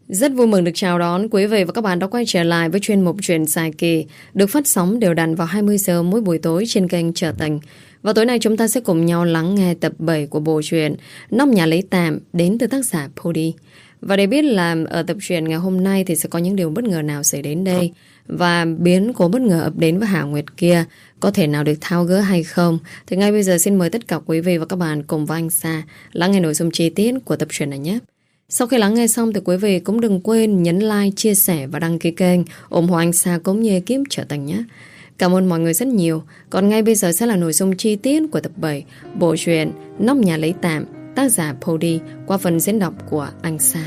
Rất vui mừng được chào đón quý vị và các bạn đã quay trở lại với chuyên mục Chuyện dài kỳ được phát sóng đều đặn vào 20 giờ mỗi buổi tối trên kênh Trở Tình. Và tối nay chúng ta sẽ cùng nhau lắng nghe tập 7 của bộ truyện Nóc Nhà Lấy Tạm đến từ tác giả Pody. Và để biết là ở tập truyện ngày hôm nay thì sẽ có những điều bất ngờ nào xảy đến đây và biến cố bất ngờ ập đến với Hà Nguyệt kia có thể nào được tháo gỡ hay không, thì ngay bây giờ xin mời tất cả quý vị và các bạn cùng với anh Sa lắng nghe nội dung chi tiết của tập truyện này nhé. Sau khi lắng nghe xong thì quý vị cũng đừng quên nhấn like, chia sẻ và đăng ký kênh ủng hộ anh Sa cũng như ekip Trở Tình nhé. Cảm ơn mọi người rất nhiều. Còn ngay bây giờ sẽ là nội dung chi tiết của tập 7 bộ truyện Nóc Nhà Lấy Tạm, tác giả Pody qua phần diễn đọc của anh Sa.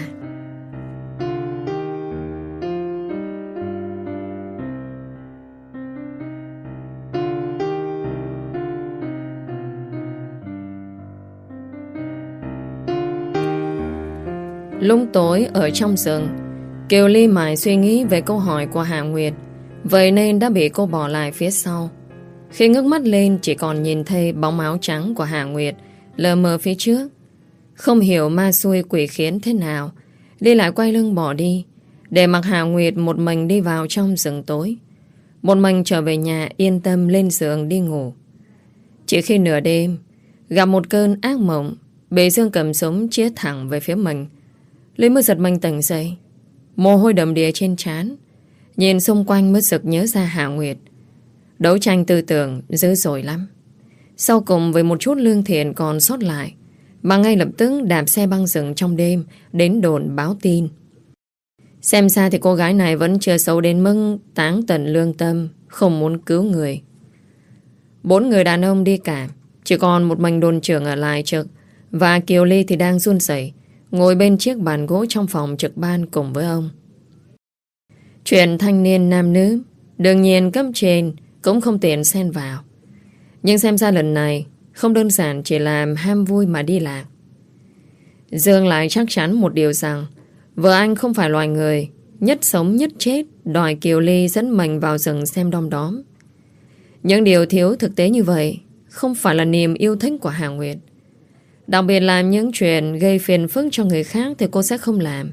Lúc tối ở trong rừng, Kiều Ly mải suy nghĩ về câu hỏi của Hà Nguyệt, vậy nên đã bị cô bỏ lại phía sau. Khi ngước mắt lên chỉ còn nhìn thấy bóng áo trắng của Hà Nguyệt lờ mờ phía trước. Không hiểu ma xui quỷ khiến thế nào, Ly lại quay lưng bỏ đi, để mặc Hà Nguyệt một mình đi vào trong rừng tối. Một mình trở về nhà yên tâm lên giường đi ngủ. Chỉ khi nửa đêm gặp một cơn ác mộng, bị Dương cầm súng chĩa thẳng về phía mình, Ly mới giật mình tỉnh dậy, mồ hôi đầm đìa trên trán. Nhìn xung quanh mới sực nhớ ra Hà Nguyệt. Đấu tranh tư tưởng dữ dội lắm. Sau cùng với một chút lương thiện còn sót lại, bà ngay lập tức đạp xe băng rừng trong đêm đến đồn báo tin. Xem ra thì cô gái này vẫn chưa xấu đến mức táng tận lương tâm, không muốn cứu người. 4 người đàn ông đi cả, chỉ còn một mình đồn trưởng ở lại trực, và Kiều Ly thì đang run rẩy ngồi bên chiếc bàn gỗ trong phòng trực ban cùng với ông. Chuyện thanh niên nam nữ đương nhiên cấp trên cũng không tiện xen vào, nhưng xem ra lần này không đơn giản chỉ làm ham vui mà đi lạc. Dương lại chắc chắn một điều rằng vợ anh không phải loài người nhất sống nhất chết đòi Kiều Ly dẫn mình vào rừng xem đom đóm. Những điều thiếu thực tế như vậy không phải là niềm yêu thích của Hà Nguyệt. Đặc biệt làm những chuyện gây phiền phức cho người khác thì cô sẽ không làm.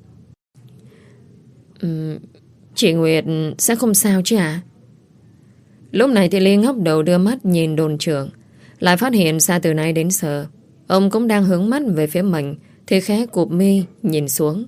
Chị Nguyệt sẽ không sao chứ ạ? Lúc này thì Ly ngóc đầu đưa mắt nhìn đồn trưởng, lại phát hiện ra từ nay đến giờ ông cũng đang hướng mắt về phía mình, thì khẽ cụp mi nhìn xuống.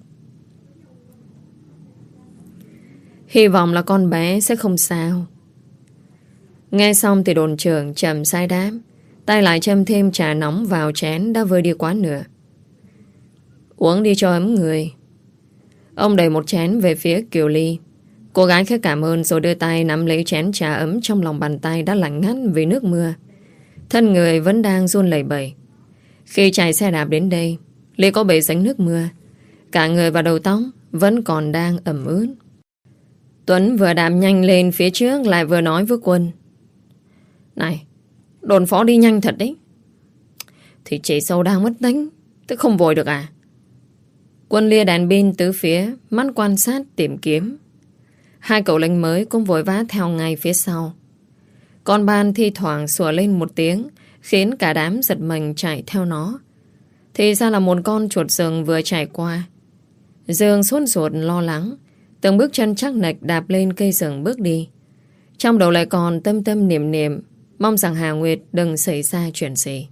Hy vọng là con bé sẽ không sao. Nghe xong thì đồn trưởng trầm sai đáp, tay lại châm thêm trà nóng vào chén đã vơi đi quá nửa. Uống đi cho ấm người. Ông đẩy một chén về phía Kiều Ly. Cô gái khẽ cảm ơn rồi đưa tay nắm lấy chén trà ấm trong lòng bàn tay đã lạnh ngắt vì nước mưa. Thân người vẫn đang run lẩy bẩy. Khi chạy xe đạp đến đây, Ly có bị dính nước mưa. Cả người và đầu tóc vẫn còn đang ẩm ướt. Tuấn vừa đạp nhanh lên phía trước lại vừa nói với Quân. Này, đồn phó đi nhanh thật đấy. Thì chị Sâu đang mất tính, tức không vội được à? Quân lia đèn pin tứ phía, mắt quan sát tìm kiếm. Hai cậu lính mới cũng vội vã theo ngay phía sau. Con ban thi thoảng sủa lên một tiếng, khiến cả đám giật mình chạy theo nó. Thì ra là một con chuột rừng vừa chạy qua. Dương sốt ruột lo lắng, từng bước chân chắc nịch đạp lên cây rừng bước đi. Trong đầu lại còn tâm tâm niệm niệm, mong rằng Hà Nguyệt đừng xảy ra chuyện gì.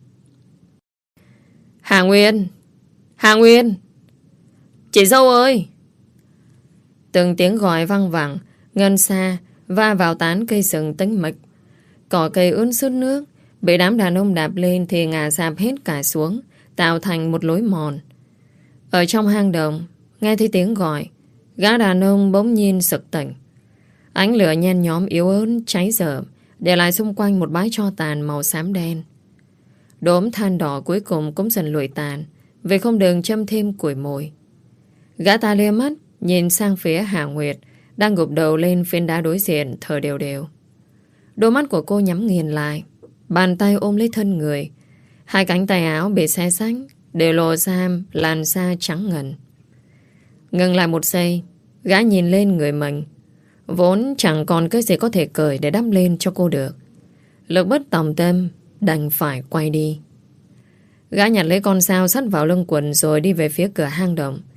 Hà Nguyệt! Hà Nguyệt! Chị dâu ơi! Từng tiếng gọi văng vẳng, ngân xa, va vào tán cây rừng tĩnh mịch. Cỏ cây ướt sút nước, bị đám đàn ông đạp lên thì ngả rạp hết cả xuống, tạo thành một lối mòn. Ở trong hang động, nghe thấy tiếng gọi, gã đàn ông bỗng nhiên sực tỉnh. Ánh lửa nhen nhóm yếu ớt cháy rợm, để lại xung quanh một bãi tro tàn màu xám đen. Đốm than đỏ cuối cùng cũng dần lụi tàn, vì không đường châm thêm củi mồi. Gã ta lia mắt nhìn sang phía Hà Nguyệt đang gục đầu lên phiến đá đối diện thở đều đều. Đôi mắt của cô nhắm nghiền lại, bàn tay ôm lấy thân người. Hai cánh tay áo bị xé xách, để lộ ra làn da trắng ngần. Ngừng lại một giây, gã nhìn lên người mình. Vốn chẳng còn cái gì có thể cởi để đắp lên cho cô được. Lực bất tòng tâm, đành phải quay đi. Gã nhặt lấy con dao sắt vào lưng quần rồi đi về phía cửa hang động.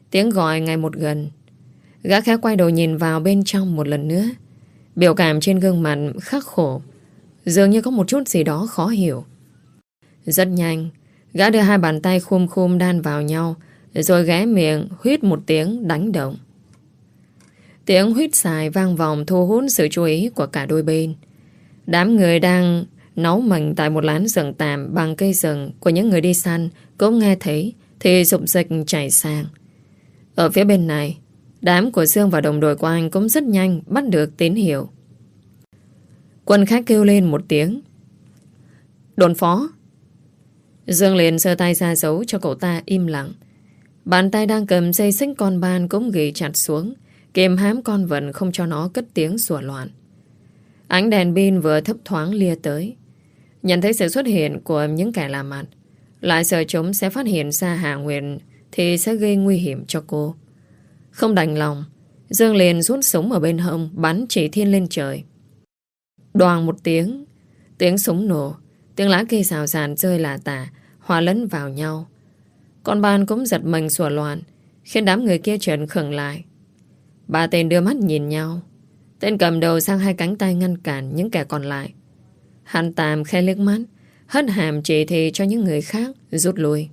Tiếng gọi ngày một gần. Gã khẽ quay đầu nhìn vào bên trong một lần nữa. Biểu cảm trên gương mặt khắc khổ, dường như có một chút gì đó khó hiểu. Rất nhanh, gã đưa hai bàn tay khum khum đan vào nhau, rồi ghé miệng huýt một tiếng đánh động. Tiếng huýt xài vang vọng thu hút sự chú ý của cả đôi bên. Đám người đang nấu mình tại một lán rừng tạm bằng cây rừng của những người đi săn cũng nghe thấy thì rục rịch chạy sang. Ở phía bên này, đám của Dương và đồng đội của anh cũng rất nhanh bắt được tín hiệu. Quân khách kêu lên một tiếng. Đồn phó. Dương liền giơ tay ra dấu cho cậu ta im lặng. Bàn tay đang cầm dây xích con ban cũng ghi chặt xuống, kìm hãm con vật không cho nó cất tiếng sủa loạn. Ánh đèn pin vừa thấp thoáng lia tới. Nhận thấy sự xuất hiện của những kẻ lạ mặt, lại sợ chúng sẽ phát hiện ra Hà Nguyệt thì sẽ gây nguy hiểm cho cô. Không đành lòng, Dương liền rút súng ở bên hông, bắn chỉ thiên lên trời. Đoàng một tiếng, tiếng súng nổ, tiếng lá cây xào xạc rơi lả tả, hòa lẫn vào nhau. Con ban cũng giật mình sủa loạn, khiến đám người kia trợn khựng lại. Ba tên đưa mắt nhìn nhau. Tên cầm đầu sang hai cánh tay ngăn cản những kẻ còn lại. Hắn tạm khe liếc mắt, hất hàm chỉ thị cho những người khác rút lui.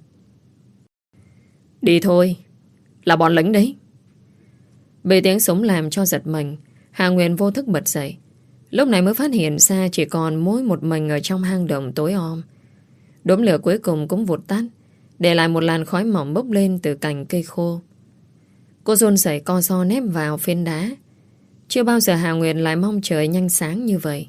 Đi thôi, là bọn lính đấy. Bị tiếng súng làm cho giật mình, Hà Nguyên vô thức bật dậy. Lúc này mới phát hiện ra chỉ còn mỗi một mình ở trong hang động tối om. Đốm lửa cuối cùng cũng vụt tắt, để lại một làn khói mỏng bốc lên từ cành cây khô. Cô run rẩy co ro nép vào phiến đá. Chưa bao giờ Hà Nguyệt lại mong trời nhanh sáng như vậy.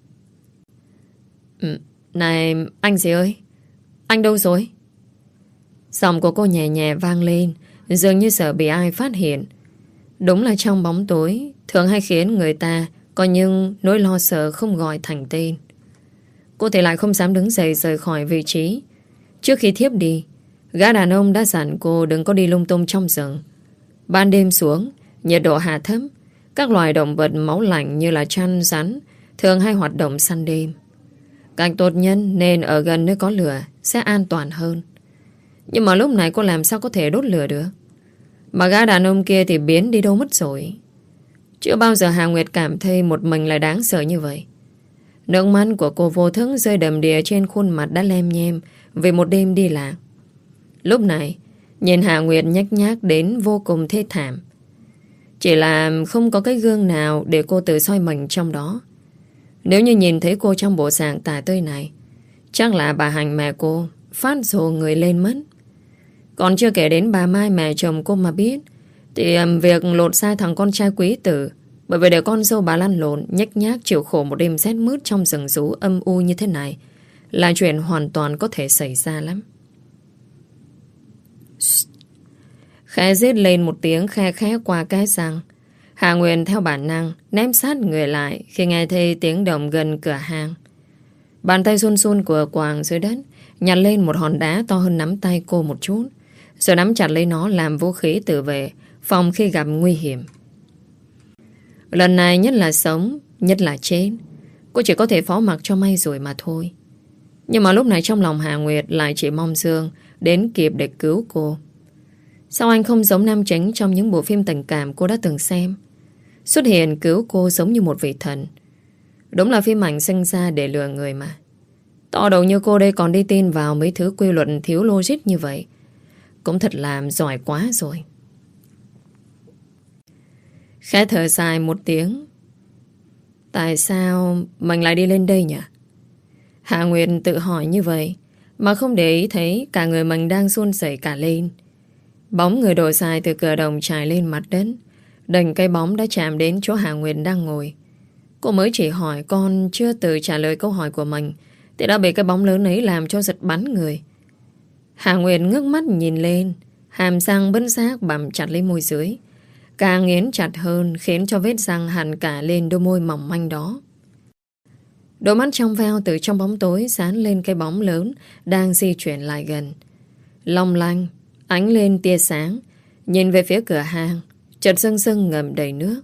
Này anh gì ơi, anh đâu rồi? Giọng của cô nhẹ nhẹ vang lên, dường như sợ bị ai phát hiện. Đúng là trong bóng tối thường hay khiến người ta có những nỗi lo sợ không gọi thành tên. Cô thì lại không dám đứng dậy rời khỏi vị trí. Trước khi thiếp đi, gã đàn ông đã dặn cô đừng có đi lung tung trong rừng. Ban đêm xuống, nhiệt độ hạ thấp, các loài động vật máu lạnh như là trăn, rắn thường hay hoạt động săn đêm. Cách tốt nhất nên ở gần nơi có lửa sẽ an toàn hơn. Nhưng mà lúc này cô làm sao có thể đốt lửa được? Mà gã đàn ông kia thì biến đi đâu mất rồi. Chưa bao giờ Hà Nguyệt cảm thấy một mình lại đáng sợ như vậy. Nước mắt của cô vô thức rơi đầm đìa trên khuôn mặt đã lem nhem vì một đêm đi lạc. Lúc này, nhìn Hà Nguyệt nhếch nhác đến vô cùng thê thảm. Chỉ là không có cái gương nào để cô tự soi mình trong đó. Nếu như nhìn thấy cô trong bộ dạng tả tơi này, chắc là bà Hành mẹ cô phát rồ người lên mất. Còn chưa kể đến bà Mai mẹ chồng cô mà biết, thì việc lột xa thằng con trai quý tử, bởi vì để con dâu bà lăn lộn nhếch nhác chịu khổ một đêm rét mướt trong rừng rú âm u như thế này là chuyện hoàn toàn có thể xảy ra lắm. Khẽ rít lên một tiếng khe khẽ qua cái răng. Hà Nguyên theo bản năng ném sát người lại khi nghe thấy tiếng động gần cửa hang. Bàn tay run run của Quảng dưới đất nhặt lên một hòn đá to hơn nắm tay cô một chút, rồi nắm chặt lấy nó làm vũ khí tự vệ, phòng khi gặp nguy hiểm. Lần này nhất là sống, nhất là chết, cô chỉ có thể phó mặc cho may rồi mà thôi. Nhưng mà lúc này trong lòng Hà Nguyệt lại chỉ mong Dương đến kịp để cứu cô. Sao anh không giống nam chính trong những bộ phim tình cảm cô đã từng xem? Xuất hiện cứu cô giống như một vị thần. Đúng là phim ảnh sinh ra để lừa người mà. To đầu như cô đây còn đi tin vào mấy thứ quy luật thiếu logic như vậy. Cũng thật là giỏi quá rồi. Khẽ thở dài một tiếng. Tại sao mình lại đi lên đây nhỉ? Hạ Nguyệt tự hỏi như vậy, mà không để ý thấy cả người mình đang run rẩy cả lên. Bóng người đổ dài từ cửa đồng trải lên mặt đất. Đành cây bóng đã chạm đến chỗ Hạ Nguyệt đang ngồi. Cô mới chỉ hỏi con chưa từ trả lời câu hỏi của mình thì đã bị cái bóng lớn ấy làm cho giật bắn người. Hạ Nguyệt ngước mắt nhìn lên, hàm răng bất giác bặm chặt lấy môi dưới, càng nghiến chặt hơn khiến cho vết răng hằn cả lên đôi môi mỏng manh đó. Đôi mắt trong veo từ trong bóng tối dán lên cái bóng lớn đang di chuyển lại gần. Long lanh ánh lên tia sáng, nhìn về phía cửa hang, chợt rưng rưng ngầm đầy nước.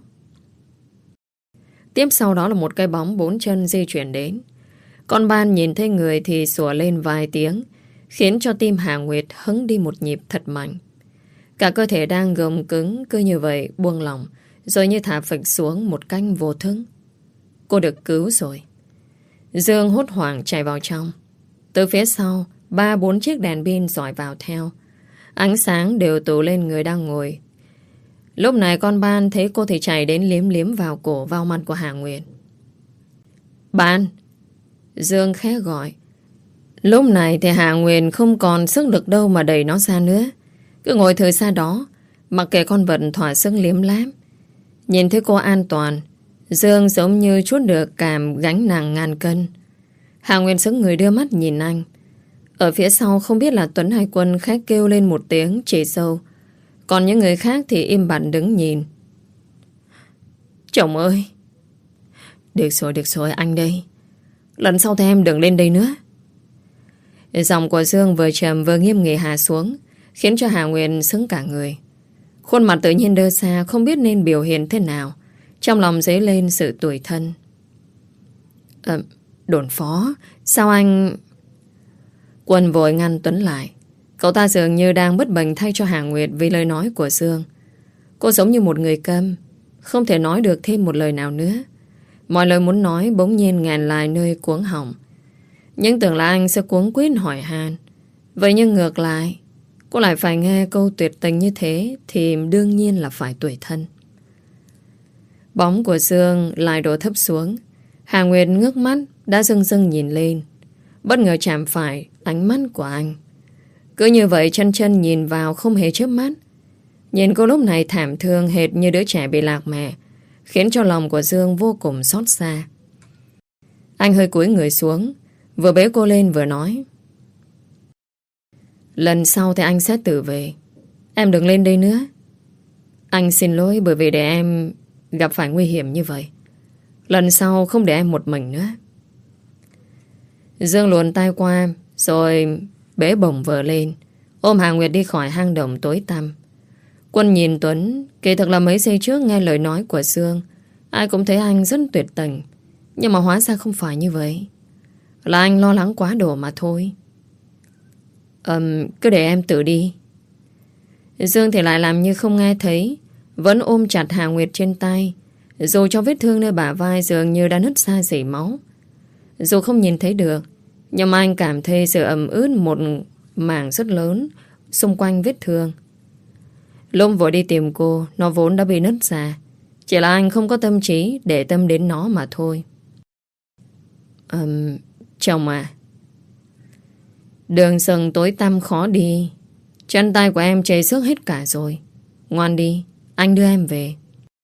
Tiếp sau đó là một cái bóng 4 chân di chuyển đến. Con ban nhìn thấy người thì sủa lên vài tiếng, khiến cho tim Hà Nguyệt hững đi một nhịp thật mạnh. Cả cơ thể đang gồng cứng cứ như vậy buông lỏng, rồi như thả phịch xuống một cách vô thức. Cô được cứu rồi. Dương hốt hoảng chạy vào trong. Từ phía sau, 3-4 chiếc đèn pin dọi vào theo. Ánh sáng đều tụ lên người đang ngồi. Lúc này con Ban thấy cô thì chạy đến liếm liếm vào cổ vào mặt của Hà Nguyệt. Ban! Dương khẽ gọi. Lúc này thì Hà Nguyệt không còn sức lực đâu mà đẩy nó ra nữa. Cứ ngồi thời xa đó, mặc kệ con vật thỏa sức liếm láp. Nhìn thấy cô an toàn, Dương giống như trút được cảm gánh nặng ngàn cân. Hà Nguyệt sững người đưa mắt nhìn anh. Ở phía sau không biết là Tuấn hay Quân khẽ kêu lên một tiếng chỉ sâu. Còn những người khác thì im bặt đứng nhìn. Chồng ơi! Được rồi, anh đây. Lần sau thì em đừng lên đây nữa. Giọng của Dương vừa trầm vừa nghiêm nghị hạ xuống, khiến cho Hà Nguyệt sững cả người. Khuôn mặt tự nhiên đơ xa, không biết nên biểu hiện thế nào. Trong lòng dấy lên sự tủi thân. Đồn phó, sao anh... Quân vội ngăn Tuấn lại. Cậu ta dường như đang bất bình thay cho Hà Nguyệt vì lời nói của Dương. Cô giống như một người câm, không thể nói được thêm một lời nào nữa. Mọi lời muốn nói bỗng nhiên ngàn lại nơi cuống họng. Nhưng tưởng là anh sẽ cuống quýt hỏi han. Vậy nhưng ngược lại, cô lại phải nghe câu tuyệt tình như thế thì đương nhiên là phải tủi thân. Bóng của Dương lại đổ thấp xuống. Hà Nguyệt ngước mắt đã rưng rưng nhìn lên, bất ngờ chạm phải ánh mắt của anh. Cứ như vậy chân chân nhìn vào không hề chớp mắt. Nhìn cô lúc này thảm thương hệt như đứa trẻ bị lạc mẹ, khiến cho lòng của Dương vô cùng xót xa. Anh hơi cúi người xuống, vừa bế cô lên vừa nói. Lần sau thì anh sẽ tự về. Em đừng lên đây nữa. Anh xin lỗi bởi vì để em gặp phải nguy hiểm như vậy. Lần sau không để em một mình nữa. Dương luồn tay qua, rồi bế bổng vợ lên, ôm Hà Nguyệt đi khỏi hang động tối tăm. Quân nhìn Tuấn. Kỳ thực là mấy giây trước nghe lời nói của Dương, ai cũng thấy anh rất tuyệt tình. Nhưng mà hóa ra không phải như vậy. Là anh lo lắng quá độ mà thôi. Cứ để em tự đi. Dương thì lại làm như không nghe thấy, vẫn ôm chặt Hà Nguyệt trên tay, dù cho vết thương nơi bả vai dường như đã nứt ra dỉ máu. Dù không nhìn thấy được, nhưng mà anh cảm thấy sự ẩm ướt một mảng rất lớn xung quanh vết thương. Lúc vội đi tìm cô, nó vốn đã bị nứt ra. Chỉ là anh không có tâm trí để tâm đến nó mà thôi. Chồng à, đường sừng tối tăm khó đi. Chân tay của em chảy xước hết cả rồi. Ngoan đi, anh đưa em về.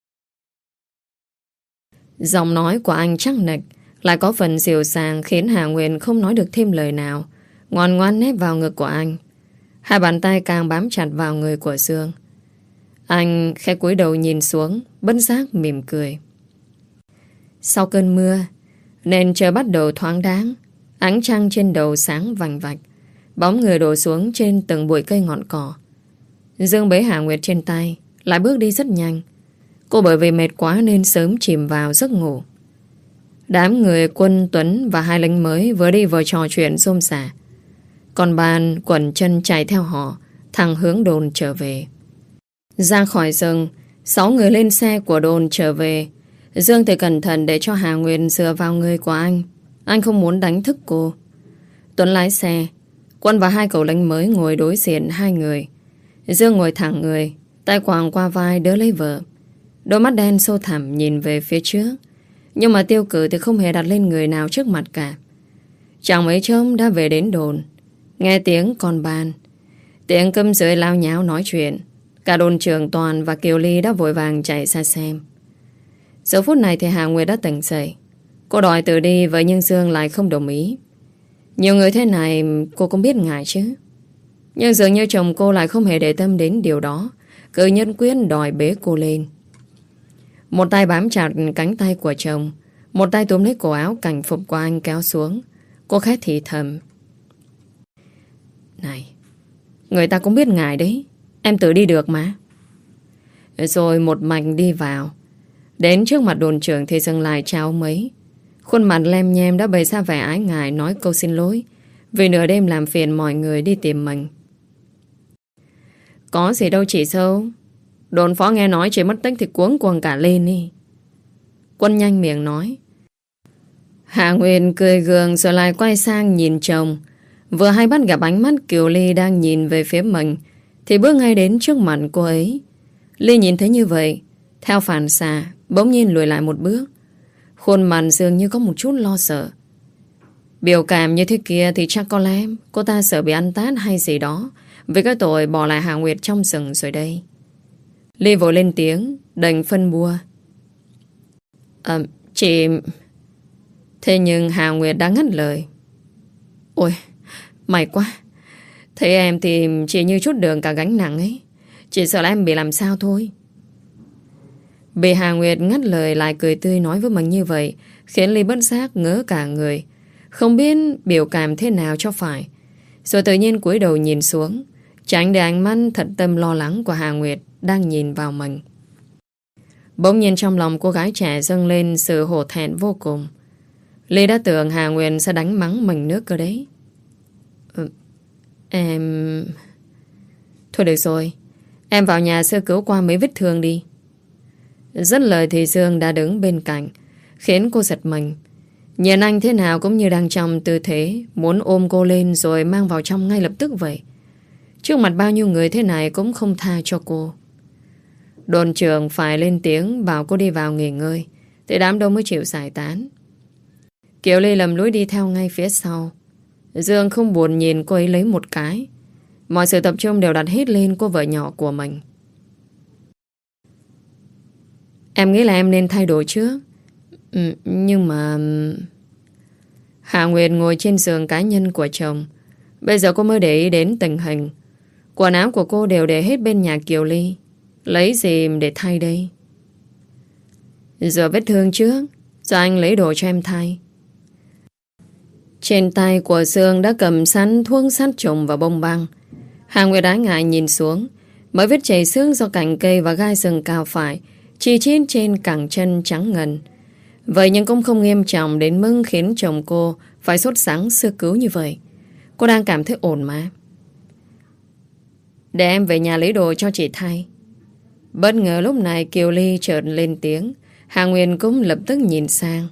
Giọng nói của anh chắc nịch, lại có phần dịu dàng khiến Hà Nguyệt không nói được thêm lời nào. Ngoan ngoan nép vào ngực của anh. Hai bàn tay càng bám chặt vào người của Dương. Anh khẽ cúi đầu nhìn xuống, bất giác mỉm cười. Sau cơn mưa, nền trời bắt đầu thoáng đáng. Ánh trăng trên đầu sáng vành vạch. Bóng người đổ xuống trên từng bụi cây ngọn cỏ. Dương bế Hà Nguyệt trên tay, lại bước đi rất nhanh. Cô bởi vì mệt quá nên sớm chìm vào giấc ngủ. Đám người Quân, Tuấn và hai lính mới vừa đi vừa trò chuyện xôm xả. Còn Ban quẩn chân chạy theo họ, thẳng hướng đồn trở về. Ra khỏi rừng, 6 người lên xe của đồn trở về. Dương thì cẩn thận để cho Hà Nguyệt dựa vào người của anh. Anh không muốn đánh thức cô. Tuấn lái xe, Quân và hai cậu lính mới ngồi đối diện hai người. Dương ngồi thẳng người, tay quàng qua vai đỡ lấy vợ. Đôi mắt đen sâu thẳm nhìn về phía trước, nhưng mà tiêu cự thì không hề đặt lên người nào trước mặt cả. Chẳng mấy chốc đã về đến đồn. Nghe tiếng con Ban, tiếng câm dưới lao nháo nói chuyện. Cả đồn trưởng Toàn và Kiều Ly đã vội vàng chạy ra xem. Giờ phút này thì Hà Nguyệt đã tỉnh dậy. Cô đòi tự đi, vậy nhưng Dương lại không đồng ý. Nhiều người thế này cô cũng biết ngại chứ. Nhưng dường như chồng cô lại không hề để tâm đến điều đó, cứ nhất quyết đòi bế cô lên. Một tay bám chặt cánh tay của chồng, một tay túm lấy cổ áo cảnh phục của anh kéo xuống. Cô khẽ thì thầm. Này, người ta cũng biết ngại đấy, em tự đi được mà. Rồi một mạch đi vào. Đến trước mặt đồn trưởng thì dừng lại chào ông ấy. Khuôn mặt lem nhem đã bày ra vẻ ái ngại, nói câu xin lỗi vì nửa đêm làm phiền mọi người đi tìm mình. Có gì đâu chị Sâu. Đồn phó nghe nói chị mất tích thì cuống cuồng cả lên đi. Quân nhanh miệng nói. Hạ Nguyệt cười gượng rồi lại quay sang nhìn chồng. Vừa hay bắt gặp ánh mắt Kiều Ly đang nhìn về phía mình thì bước ngay đến trước mặt cô ấy. Ly nhìn thấy như vậy, theo phản xạ bỗng nhiên lùi lại một bước. Khuôn mặt dường như có một chút lo sợ. Biểu cảm như thế kia thì chắc có lẽ cô ta sợ bị ăn tát hay gì đó vì cái tội bỏ lại Hạ Nguyệt trong rừng rồi đây. Ly vội lên tiếng đành phân bua. Chị... Thế nhưng Hạ Nguyệt đã ngắt lời. Ôi, may quá. Thấy em thì chỉ như chút đường cả gánh nặng ấy. Chỉ sợ là em bị làm sao thôi. Bị Hạ Nguyệt ngắt lời lại cười tươi nói với mình như vậy khiến Ly bất giác ngỡ cả người, không biết biểu cảm thế nào cho phải. Rồi tự nhiên cúi đầu nhìn xuống, tránh để ánh mắt thật tâm lo lắng của Hạ Nguyệt đang nhìn vào mình. Bỗng nhiên trong lòng cô gái trẻ dâng lên sự hổ thẹn vô cùng. Ly đã tưởng Hạ Nguyệt sẽ đánh mắng mình nước cơ đấy. Em... Thôi được rồi, em vào nhà sơ cứu qua mấy vết thương đi. Dứt lời thì Dương đã đứng bên cạnh, khiến cô giật mình. Nhìn anh thế nào cũng như đang trong tư thế muốn ôm cô lên rồi mang vào trong ngay lập tức vậy. Trước mặt bao nhiêu người thế này cũng không tha cho cô. Đồn trưởng phải lên tiếng bảo cô đi vào nghỉ ngơi thì đám đông mới chịu giải tán. Kiều Ly lầm lũi đi theo ngay phía sau. Dương không buồn nhìn cô ấy lấy một cái. Mọi sự tập trung đều đặt hết lên cô vợ nhỏ của mình. Em nghĩ là em nên thay đổi trước. Nhưng mà... Hạ Nguyệt ngồi trên giường cá nhân của chồng. Bây giờ cô mới để ý đến tình hình. Quần áo của cô đều để hết bên nhà Kiều Ly. Lấy gì để thay đây? Rửa vết thương trước, rồi anh lấy đồ cho em thay. Trên tay của Dương đã cầm sẵn thuốc sát trùng và bông băng. Hạ Nguyệt ái ngại nhìn xuống. Mới vết chảy xước do cành cây và gai rừng cao phải chi chít trên cẳng chân trắng ngần. Vậy nhưng cũng không nghiêm trọng đến mức khiến chồng cô phải sốt sắng sơ cứu như vậy. Cô đang cảm thấy ổn mà. Để em về nhà lấy đồ cho chị thay. Bất ngờ lúc này Kiều Ly chợt lên tiếng. Hạ Nguyệt cũng lập tức nhìn sang.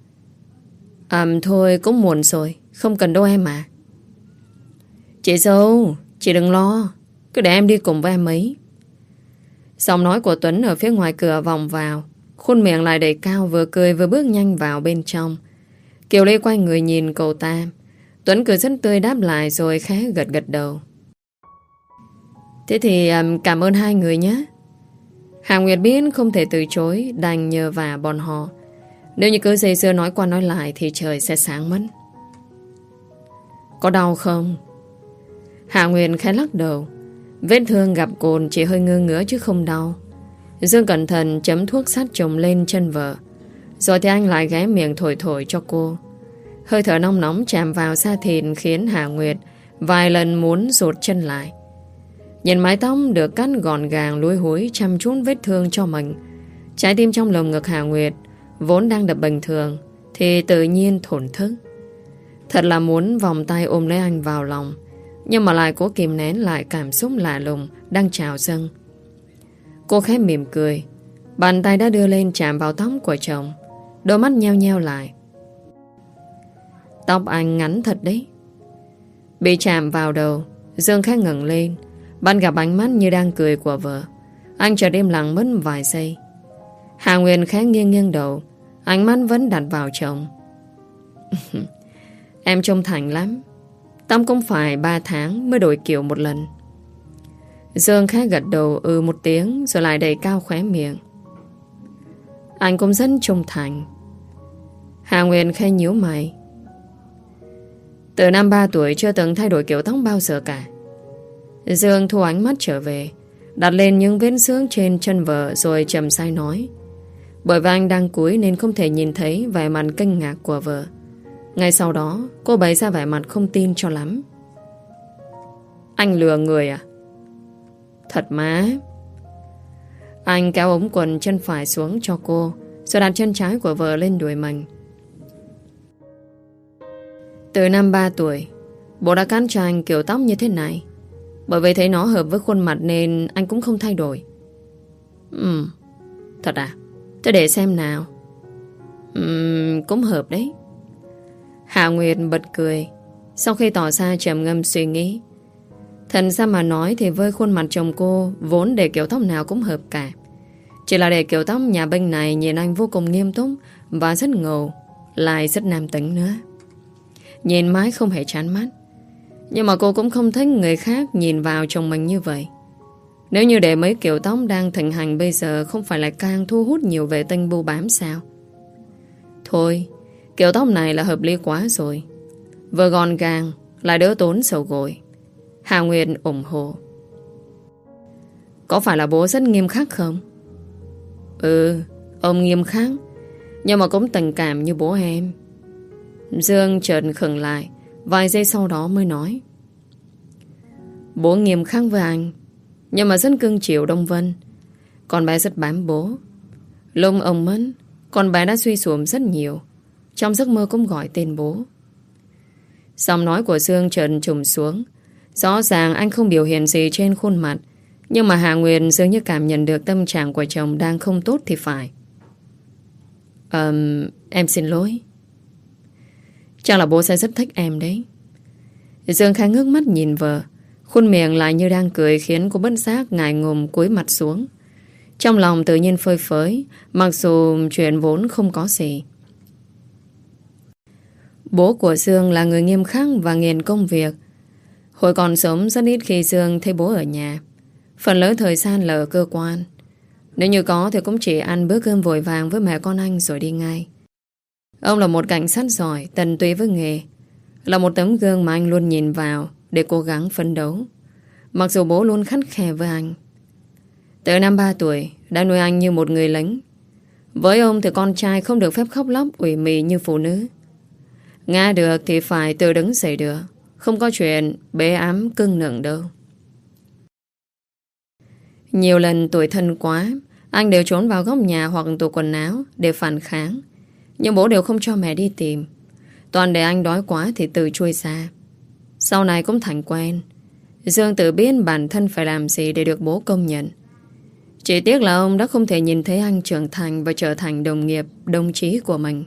Thôi cũng muộn rồi, không cần đâu em à. Chị dâu, chị đừng lo, cứ để em đi cùng với em ấy. Giọng nói của Tuấn ở phía ngoài cửa vọng vào, khuôn miệng lại đầy cao, vừa cười vừa bước nhanh vào bên trong. Kiều Ly quay người nhìn cậu ta. Tuấn cười rất tươi đáp lại rồi khẽ gật gật đầu. Thế thì cảm ơn hai người nhé. Hạ Nguyệt biết không thể từ chối, đành nhờ vả bọn họ. Nếu như cứ dây dưa nói qua nói lại thì trời sẽ sáng mất. Có đau không? Hạ Nguyệt khẽ lắc đầu. Vết thương gặp cồn chỉ hơi ngơ ngứa chứ không đau. Dương cẩn thận chấm thuốc sát trùng lên chân vợ. Rồi thì anh lại ghé miệng thổi thổi cho cô. Hơi thở nóng nóng chạm vào da thịt khiến Hạ Nguyệt vài lần muốn rụt chân lại. Nhìn mái tóc được cắt gọn gàng lúi húi chăm chút vết thương cho mình. Trái tim trong lồng ngực Hạ Nguyệt vốn đang đập bình thường thì tự nhiên thổn thức. Thật là muốn vòng tay ôm lấy anh vào lòng, nhưng mà lại cố kìm nén lại cảm xúc lạ lùng đang trào dâng. Cô khẽ mỉm cười. Bàn tay đã đưa lên chạm vào tóc của chồng. Đôi mắt nheo nheo lại. Tóc anh ngắn thật đấy. Bị chạm vào đầu, Dương khẽ ngẩng lên. Bắt gặp ánh mắt như đang cười của vợ. Anh chợt im lặng mất vài giây. Hạ Nguyệt khẽ nghiêng nghiêng đầu, ánh mắt vẫn đặt vào chồng. Em trông thành lắm. Tóc cũng phải 3 tháng mới đổi kiểu một lần. Dương khẽ gật đầu một tiếng rồi lại đầy cao khóe miệng. Anh cũng rất trung thành. Hạ Nguyệt khẽ nhíu mày. Từ năm 3 tuổi chưa từng thay đổi kiểu tóc bao giờ cả. Dương thu ánh mắt trở về, đặt lên những vết xước trên chân vợ rồi trầm say nói. Bởi vì anh đang cúi nên không thể nhìn thấy vẻ mặt kinh ngạc của vợ. Ngay sau đó cô bày ra vẻ mặt không tin cho lắm. Anh lừa người à? Thật má. Anh kéo ống quần chân phải xuống cho cô, rồi đặt chân trái của vợ lên đùi mình. Từ năm 3 tuổi, bố đã cắt cho anh kiểu tóc như thế này. Bởi vì thấy nó hợp với khuôn mặt nên anh cũng không thay đổi. Thật à? Thế để xem nào. Cũng hợp đấy. Hạ Nguyệt bật cười. Sau khi tỏ ra trầm ngâm suy nghĩ. Thật ra mà nói thì với khuôn mặt chồng cô vốn để kiểu tóc nào cũng hợp cả. Chỉ là để kiểu tóc nhà bên này nhìn anh vô cùng nghiêm túc và rất ngầu, lại rất nam tính nữa. Nhìn mãi không hề chán mắt. Nhưng mà cô cũng không thích người khác nhìn vào chồng mình như vậy. Nếu như để mấy kiểu tóc đang thịnh hành bây giờ không phải là càng thu hút nhiều vệ tinh bu bám sao? Thôi, kiểu tóc này là hợp lý quá rồi. Vừa gọn gàng, lại đỡ tốn sầu gội. Hà Nguyệt ủng hộ. Có phải là bố rất nghiêm khắc không? Ông nghiêm khắc, nhưng mà cũng tình cảm như bố em. Dương chợt khựng lại, vài giây sau đó mới nói. Bố nghiêm khắc với anh, nhưng mà rất cưng chiều Đông Vân. Con bé rất bám bố. Lúc ông mất, con bé đã suy sụp rất nhiều. Trong giấc mơ cũng gọi tên bố. Giọng nói của Dương chợt trùng xuống. Rõ ràng anh không biểu hiện gì trên khuôn mặt, nhưng mà Hà Nguyệt dường như cảm nhận được tâm trạng của chồng đang không tốt thì phải. Em xin lỗi. Chắc là bố sẽ rất thích em đấy. Dương Khang ngước mắt nhìn vợ. Khuôn miệng lại như đang cười khiến cô bất giác ngại ngùng cúi mặt xuống. Trong lòng tự nhiên phơi phới, mặc dù chuyện vốn không có gì. Bố của Dương là người nghiêm khắc và nghiền công việc. Hồi còn sống rất ít khi Dương thấy bố ở nhà. Phần lớn thời gian là ở cơ quan. Nếu như có thì cũng chỉ ăn bữa cơm vội vàng với mẹ con anh rồi đi ngay. Ông là một cảnh sát giỏi, tận tụy với nghề. Là một tấm gương mà anh luôn nhìn vào để cố gắng phấn đấu. Mặc dù bố luôn khắt khe với anh. Từ năm 3 tuổi đã nuôi anh như một người lính. Với ông thì con trai không được phép khóc lóc ủy mị như phụ nữ. Ngã được thì phải tự đứng dậy được. Không có chuyện bế ẵm cưng nựng đâu. Nhiều lần tuổi thân quá, anh đều trốn vào góc nhà hoặc tủ quần áo để phản kháng. Nhưng bố đều không cho mẹ đi tìm. Toàn để anh đói quá thì tự chui ra. Sau này cũng thành quen. Dương tự biết bản thân phải làm gì để được bố công nhận. Chỉ tiếc là ông đã không thể nhìn thấy anh trưởng thành và trở thành đồng nghiệp, đồng chí của mình.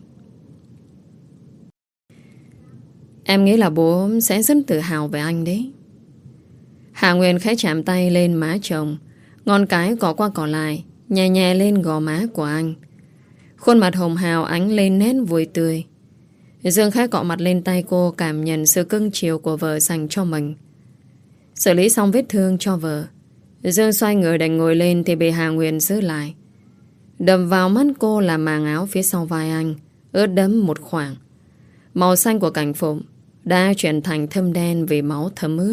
Em nghĩ là bố sẽ rất tự hào về anh đấy. Hà Nguyên khẽ chạm tay lên má chồng, ngón cái cọ qua cọ lại, nhẹ nhẹ lên gò má của anh. Khuôn mặt hồng hào ánh lên nét vui tươi. Dương khẽ cọ mặt lên tay cô, cảm nhận sự cưng chiều của vợ dành cho mình. Xử lý xong vết thương cho vợ, Dương xoay người định ngồi lên thì bị Hà Nguyên giữ lại. Đập vào mắt cô là màng áo phía sau vai anh, ướt đẫm một khoảng. Màu xanh của cảnh phục đã chuyển thành thâm đen vì máu thấm ướt.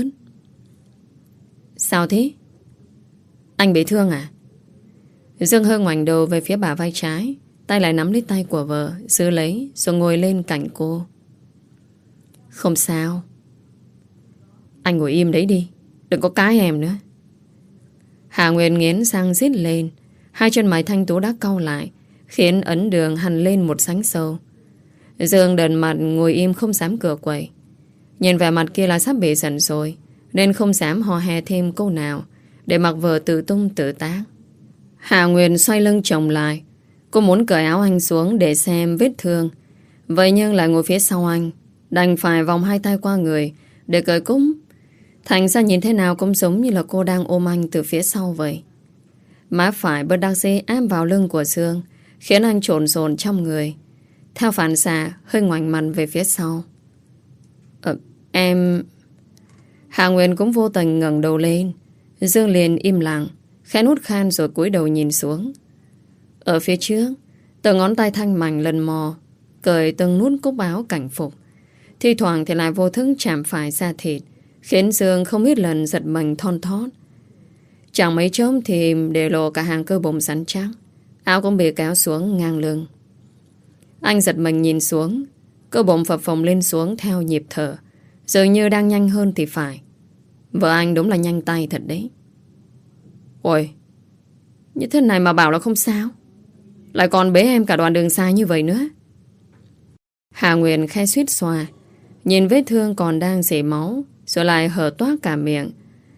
Sao thế? Anh bị thương à? Dương hơi ngoảnh đầu về phía bả vai trái, tay lại nắm lấy tay của vợ, giữ lấy rồi ngồi lên cạnh cô. Không sao. Anh ngồi im đấy đi, đừng có cãi em nữa. Hà Nguyên nghiến răng rít lên. Hai chân mày thanh tú đã cau lại, khiến ấn đường hằn lên một sánh sâu. Dương đần mặt ngồi im không dám cựa quậy. Nhìn vẻ mặt kia là sắp bị giận rồi, nên không dám hò hè thêm câu nào, để mặc vợ tự tung tự tác. Hà Nguyên xoay lưng chồng lại. Cô muốn cởi áo anh xuống để xem vết thương. Vậy nhưng lại ngồi phía sau anh, đành phải vòng hai tay qua người để cởi cúc. Thành ra nhìn thế nào cũng giống như là cô đang ôm anh từ phía sau vậy. Má phải bất đắc dĩ áp vào lưng của Dương, khiến anh trộn rộn trong người. Theo phản xạ hơi ngoảnh mặt về phía sau. Em... Hà Nguyên cũng vô tình ngẩng đầu lên. Dương liền im lặng, khẽ nuốt khan rồi cúi đầu nhìn xuống. Ở phía trước, từng ngón tay thanh mảnh lần mò cởi từng nút cúc áo cảnh phục. Thi thoảng thì lại vô thức chạm phải da thịt, khiến Dương không ít lần giật mình thon thót. Chẳng mấy chốc thì để lộ cả hàng cơ bụng rắn chắc. Áo cũng bị kéo xuống ngang lưng. Anh giật mình nhìn xuống, cơ bụng phập phồng lên xuống theo nhịp thở, dường như đang nhanh hơn thì phải. Vợ anh đúng là nhanh tay thật đấy. Ôi, như thế này mà bảo là không sao, lại còn bế em cả đoạn đường xa như vậy nữa. Hà Nguyên khe suýt xòa, nhìn vết thương còn đang rỉ máu, rồi lại hở toác cả miệng.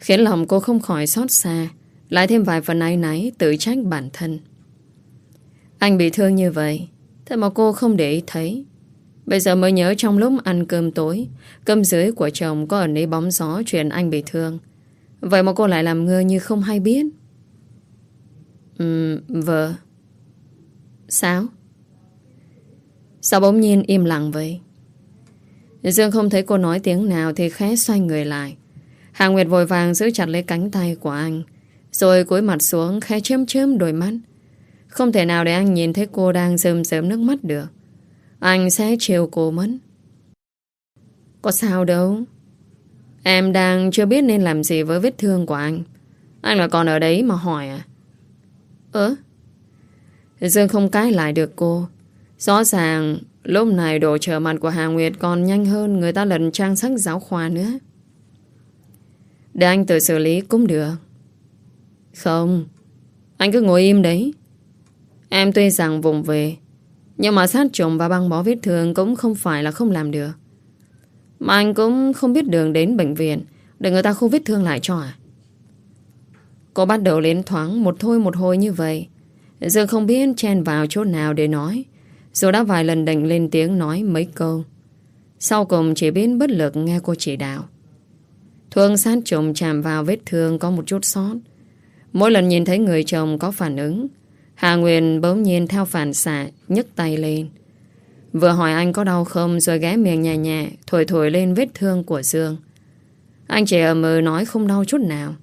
khiến lòng cô không khỏi xót xa, lại thêm vài phần áy náy tự trách bản thân. Anh bị thương như vậy, thế mà cô không để ý thấy. Bây giờ mới nhớ trong lúc ăn cơm tối, cơm dưới của chồng có ẩn ý bóng gió chuyện anh bị thương. Vậy mà cô lại làm ngơ như không hay biết. Vợ. Sao? Sao bỗng nhiên im lặng vậy? Dương không thấy cô nói tiếng nào thì khẽ xoay người lại. Hà Nguyệt vội vàng giữ chặt lấy cánh tay của anh, rồi cúi mặt xuống khẽ chớm chớm đôi mắt. Không thể nào để anh nhìn thấy cô đang rơm rớm nước mắt được. Anh sẽ trêu cô mất. Có sao đâu. Em đang chưa biết nên làm gì với vết thương của anh. Anh là còn ở đấy mà hỏi à? Dương không cãi lại được cô. Rõ ràng lúc này độ trở mặt của Hà Nguyệt còn nhanh hơn người ta lần trang sách giáo khoa nữa. Để anh tự xử lý cũng được. Không, anh cứ ngồi im đấy. Em tuy rằng vùng về, nhưng mà sát trùng và băng bó vết thương cũng không phải là không làm được. Mà anh cũng không biết đường đến bệnh viện để người ta khâu vết thương lại cho à? Cô bắt đầu lên thoáng một thôi một hồi như vậy. Dương không biết chen vào chỗ nào để nói, rồi đã vài lần đành lên tiếng nói mấy câu. Sau cùng chỉ biết bất lực nghe cô chỉ đạo. Thuốc sát trùng chạm vào vết thương có một chút sót. Mỗi lần nhìn thấy người chồng có phản ứng, Hà Nguyên bỗng nhiên theo phản xạ nhấc tay lên, vừa hỏi anh có đau không, rồi ghé miệng nhẹ nhẹ thổi thổi lên vết thương của Dương. Anh chỉ ở mờ nói không đau chút nào.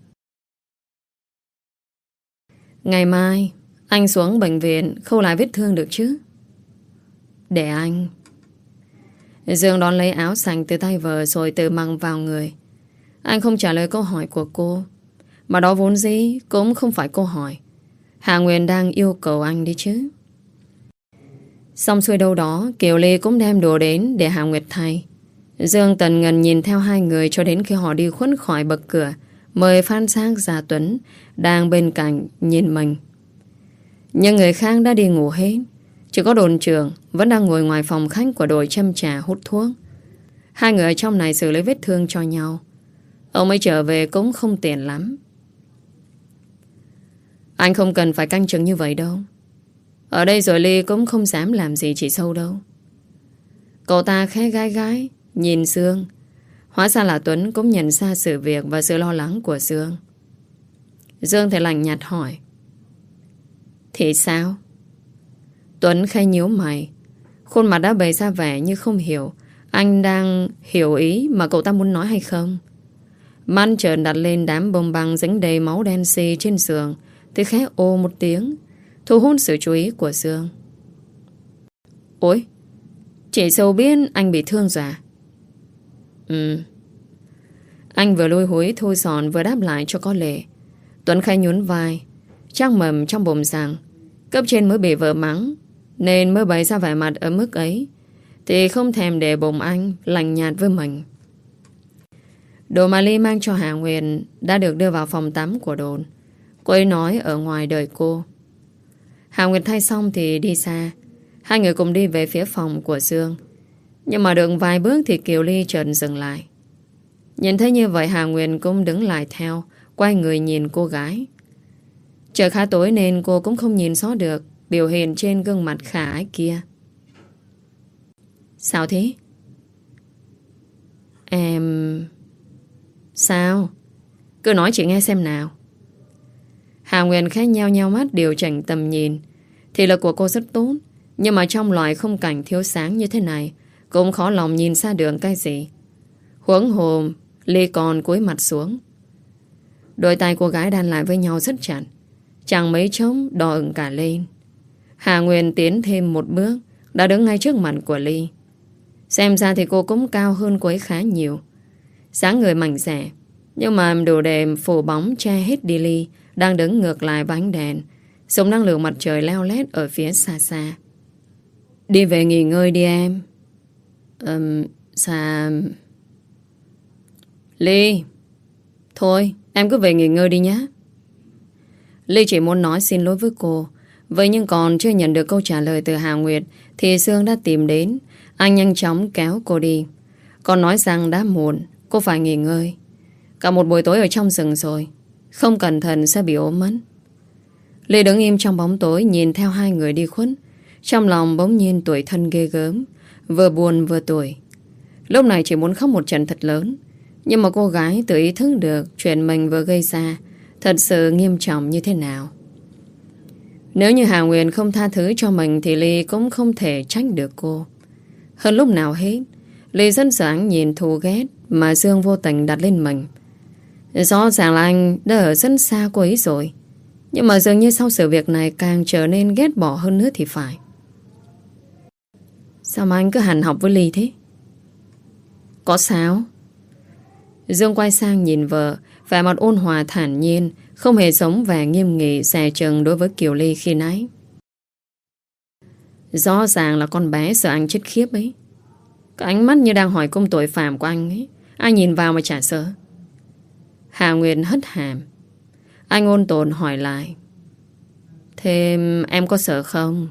Ngày mai anh xuống bệnh viện khâu lại vết thương được chứ? Để anh. Dương đón lấy áo sành từ tay vợ rồi tự mặc vào người. Anh không trả lời câu hỏi của cô, mà đó vốn dĩ cũng không phải câu hỏi. Hà Nguyên đang yêu cầu anh đi chứ. Xong xuôi đâu đó, Kiều Ly cũng đem đồ đến để Hà Nguyệt thay. Dương tần ngần nhìn theo hai người cho đến khi họ đi khuất khỏi bậc cửa, mời Phan Sang Gia Tuấn đang bên cạnh nhìn mình. Nhưng người khác đã đi ngủ hết. Chỉ có đồn trưởng vẫn đang ngồi ngoài phòng khách của đội châm trà hút thuốc. Hai người ở trong này xử lý vết thương cho nhau. Ông ấy trở về cũng không tiện lắm. Anh không cần phải canh chừng như vậy đâu. Ở đây rồi Ly cũng không dám làm gì chị Sâu đâu. Cậu ta khẽ gái gái nhìn Dương. Hóa ra là Tuấn cũng nhận ra sự việc và sự lo lắng của Dương. Dương thì lạnh nhạt hỏi: thì sao? Tuấn khẽ nhíu mày, khuôn mặt đã bày ra vẻ như không hiểu anh đang hiểu ý mà cậu ta muốn nói hay không. Mắt trợn đặt lên đám bông băng dính đầy máu đen xì trên giường thì khẽ ồ một tiếng, thu hút sự chú ý của Dương. Ôi, chị Sâu biết anh bị thương rồi à? Anh vừa lôi húi thui sòn vừa đáp lại cho có lệ. Tuấn khẽ nhún vai, chắc mầm trong bụng rằng cấp trên mới bị vợ mắng nên mới bày ra vẻ mặt ở mức ấy, thì không thèm để bụng anh lạnh nhạt với mình. Đồ mà Ly mang cho Hà Nguyên đã được đưa vào phòng tắm của đồn. Cô ấy nói ở ngoài đợi cô. Hà Nguyệt thay xong thì đi xa. Hai người cùng đi về phía phòng của Dương. Nhưng mà được vài bước thì Kiều Ly chợt dừng lại. Nhìn thấy như vậy, Hà Nguyệt cũng đứng lại theo, quay người nhìn cô gái. Trời khá tối nên cô cũng không nhìn rõ được biểu hiện trên gương mặt khả ái kia. Sao thế? Em... Sao? Cứ nói chị nghe xem nào. Hà Nguyên khẽ nheo nheo mắt điều chỉnh tầm nhìn. Thị lực của cô rất tốt, nhưng mà trong loại khung cảnh thiếu sáng như thế này cũng khó lòng nhìn xa đường cái gì. Huống hồ Ly còn cúi mặt xuống. Đôi tay cô gái đan lại với nhau rất chặt, chẳng mấy chốc đỏ ửng cả lên. Hà Nguyên tiến thêm một bước, đã đứng ngay trước mặt của Ly. Xem ra thì cô cũng cao hơn cô ấy khá nhiều. Dáng người mảnh rẻ, nhưng mà đủ để phủ bóng che hết đi Ly đang đứng ngược lại với ánh đèn, dùng năng lượng mặt trời leo lét ở phía xa xa. Đi về nghỉ ngơi đi em. Ly, thôi em cứ về nghỉ ngơi đi nhé. Ly chỉ muốn nói xin lỗi với cô. Vậy nhưng còn chưa nhận được câu trả lời từ Hà Nguyệt thì Dương đã tìm đến. Anh nhanh chóng kéo cô đi, còn nói rằng đã muộn, cô phải nghỉ ngơi. Cả một buổi tối ở trong rừng rồi, không cẩn thận sẽ bị ốm mất. Ly đứng im trong bóng tối, nhìn theo hai người đi khuất. Trong lòng bỗng nhiên tủi thân ghê gớm, vừa buồn vừa tủi. Lúc này chỉ muốn khóc một trận thật lớn. Nhưng mà cô gái tự ý thức được chuyện mình vừa gây ra thật sự nghiêm trọng như thế nào. Nếu như Hà Nguyên không tha thứ cho mình thì Ly cũng không thể trách được cô. Hơn lúc nào hết, Ly rất sợ ánh nhìn thù ghét mà Dương vô tình đặt lên mình. Rõ ràng là anh đã ở rất xa cô ấy rồi, nhưng mà dường như sau sự việc này càng trở nên ghét bỏ hơn nữa thì phải. Sao mà anh cứ hằn học với Ly thế? Có sao? Dương quay sang nhìn vợ, vẻ mặt ôn hòa thản nhiên, không hề giống vẻ nghiêm nghị dè chừng đối với Kiều Ly khi nãy. Rõ ràng là con bé sợ anh chết khiếp ấy. Cái ánh mắt như đang hỏi công tội phạm của anh ấy, ai nhìn vào mà chả sợ. Hà Nguyên hất hàm. Anh ôn tồn hỏi lại. Thế em có sợ không?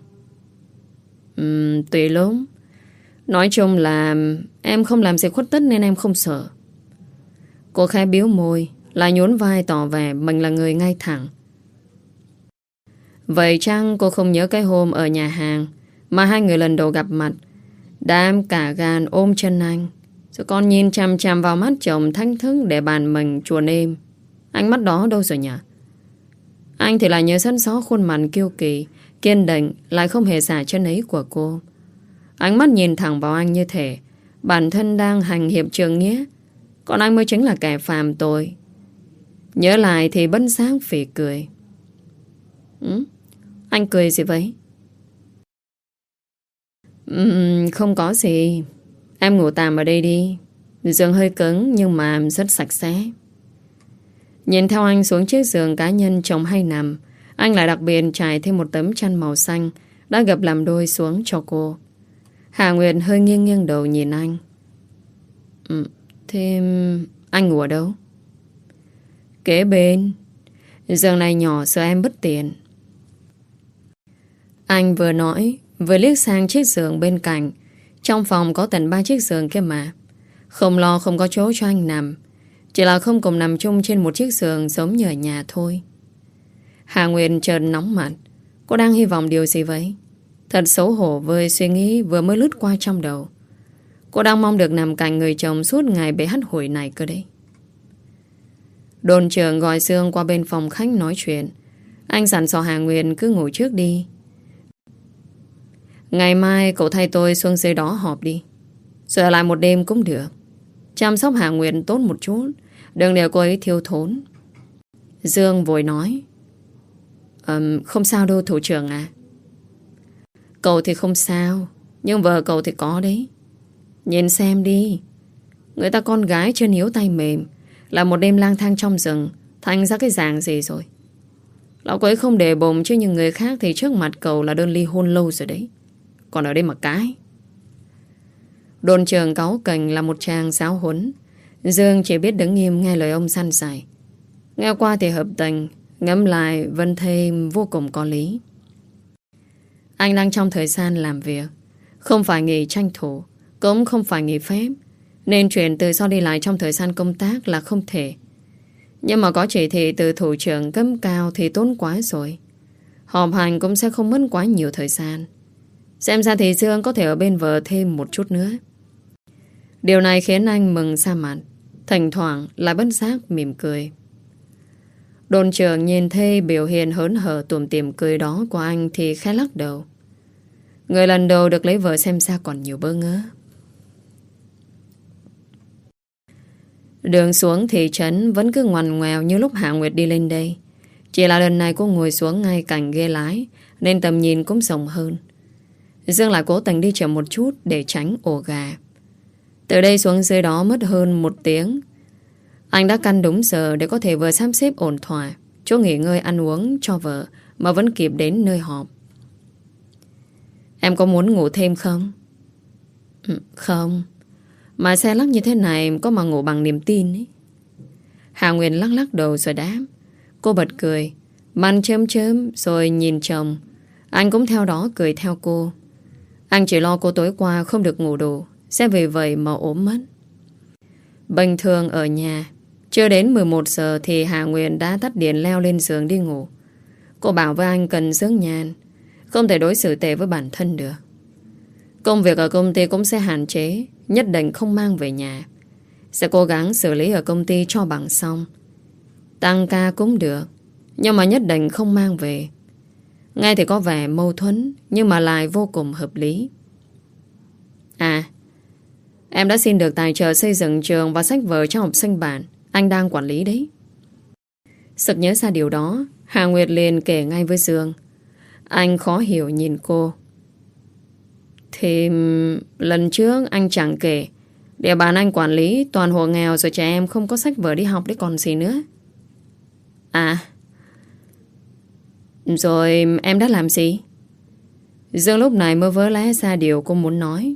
Tùy lúc. Nói chung là em không làm gì khuất tất nên em không sợ. Cô khẽ biếu môi, lại nhún vai tỏ vẻ mình là người ngay thẳng. Vậy chăng cô không nhớ cái hôm ở nhà hàng mà hai người lần đầu gặp mặt, đám cả gan ôm chân anh, rồi con nhìn chằm chằm vào mắt chồng thách thức để bàn mình chuồn êm. Ánh mắt đó đâu rồi nhỉ? Anh thì lại nhớ sẵn rõ khuôn mặt kiêu kỳ, kiên định, lại không hề xả chân ấy của cô. Ánh mắt nhìn thẳng vào anh như thể bản thân đang hành hiệp trường nghĩa, còn anh mới chính là kẻ phạm tội. Nhớ lại thì bất giác phì cười. Anh cười gì vậy? Không có gì. Em ngủ tạm ở đây đi. Giường hơi cứng nhưng mà rất sạch sẽ. Nhìn theo anh xuống chiếc giường cá nhân chồng hay nằm, anh lại đặc biệt trải thêm một tấm chăn màu xanh đã gập làm đôi xuống cho cô. Hà Nguyệt hơi nghiêng nghiêng đầu nhìn anh. Thế anh ngủ ở đâu? Kế bên. Giường này nhỏ sợ em bất tiện. Anh vừa nói vừa liếc sang chiếc giường bên cạnh. Trong phòng có tận 3 chiếc giường kia mà. Không lo không có chỗ cho anh nằm, chỉ là không cùng nằm chung trên một chiếc giường giống như ở nhà thôi. Hà Nguyên chợt nóng mặt. Cô đang hy vọng điều gì vậy? Thật xấu hổ với suy nghĩ vừa mới lướt qua trong đầu. Cô đang mong được nằm cạnh người chồng suốt ngày bế hắt hủi này cơ đấy. Đồn trưởng gọi Sương qua bên phòng khách nói chuyện. Anh dặn dò Hà Nguyên cứ ngủ trước đi. Ngày mai cậu thay tôi xuống dưới đó họp đi, rồi ở lại một đêm cũng được. Chăm sóc Hà Nguyên tốt một chút, đừng để cô ấy thiếu thốn. Dương vội nói. Không sao đâu thủ trưởng à. Cậu thì không sao, nhưng vợ cậu thì có đấy. Nhìn xem đi, người ta con gái chân yếu tay mềm, là một đêm lang thang trong rừng, thành ra cái dạng gì rồi. Lão cô ấy không để bụng, chứ những người khác thì trước mặt cậu là đơn ly hôn lâu rồi đấy. Còn ở đây mà cái. Đồn trưởng cáu kỉnh là một chàng giáo huấn. Dương chỉ biết đứng nghiêm nghe lời ông săn sài. Nghe qua thì hợp tình, ngẫm lại vẫn thấy vô cùng có lý. Anh đang trong thời gian làm việc, không phải nghỉ tranh thủ, cũng không phải nghỉ phép, nên chuyện tự do đi lại trong thời gian công tác là không thể. Nhưng mà có chỉ thị từ thủ trưởng cấp cao thì tốn quá rồi. Họp hành cũng sẽ không mất quá nhiều thời gian. Xem ra thì Dương có thể ở bên vợ thêm một chút nữa. Điều này khiến anh mừng ra mặt, thỉnh thoảng lại bất giác mỉm cười. Đồn trưởng nhìn thấy biểu hiện hớn hở tủm tỉm cười đó của anh thì khẽ lắc đầu. Người lần đầu được lấy vợ xem ra còn nhiều bơ ngỡ. Đường xuống thị trấn vẫn cứ ngoằn ngoèo như lúc Hạ Nguyệt đi lên đây. Chỉ là lần này cô ngồi xuống ngay cạnh ghế lái, nên tầm nhìn cũng rộng hơn. Dương lại cố tình đi chậm một chút để tránh ổ gà. Từ đây xuống dưới đó mất hơn 1 tiếng. Anh đã căn đúng giờ để có thể vừa sắp xếp ổn thỏa chỗ nghỉ ngơi ăn uống cho vợ mà vẫn kịp đến nơi họp. Em có muốn ngủ thêm không? Không. Mà xe lắc như thế này có mà ngủ bằng niềm tin ấy. Hà Nguyên lắc lắc đầu rồi đáp. Cô bật cười, mặt chớm chớm rồi nhìn chồng. Anh cũng theo đó cười theo cô. Anh chỉ lo cô tối qua không được ngủ đủ, sẽ vì vậy mà ốm mất. Bình thường ở nhà, Chưa đến 11 giờ thì Hà Nguyệt đã tắt điện leo lên giường đi ngủ. Cô bảo với anh cần dưỡng nhan, không thể đối xử tệ với bản thân được. Công việc ở công ty cũng sẽ hạn chế, nhất định không mang về nhà. Sẽ cố gắng xử lý ở công ty cho bằng xong. Tăng ca cũng được, nhưng mà nhất định không mang về. Nghe thì có vẻ mâu thuẫn, nhưng mà lại vô cùng hợp lý. À, em đã xin được tài trợ xây dựng trường và sách vở cho học sinh bạn. Anh đang quản lý đấy. Sực nhớ ra điều đó, Hà Nguyệt liền kể ngay với Dương. Anh khó hiểu nhìn cô. Thì lần trước anh chẳng kể, địa bàn anh quản lý toàn hộ nghèo rồi trẻ em không có sách vở đi học đấy còn gì nữa. À, rồi em đã làm gì? Dương lúc này mới vỡ lẽ ra điều cô muốn nói.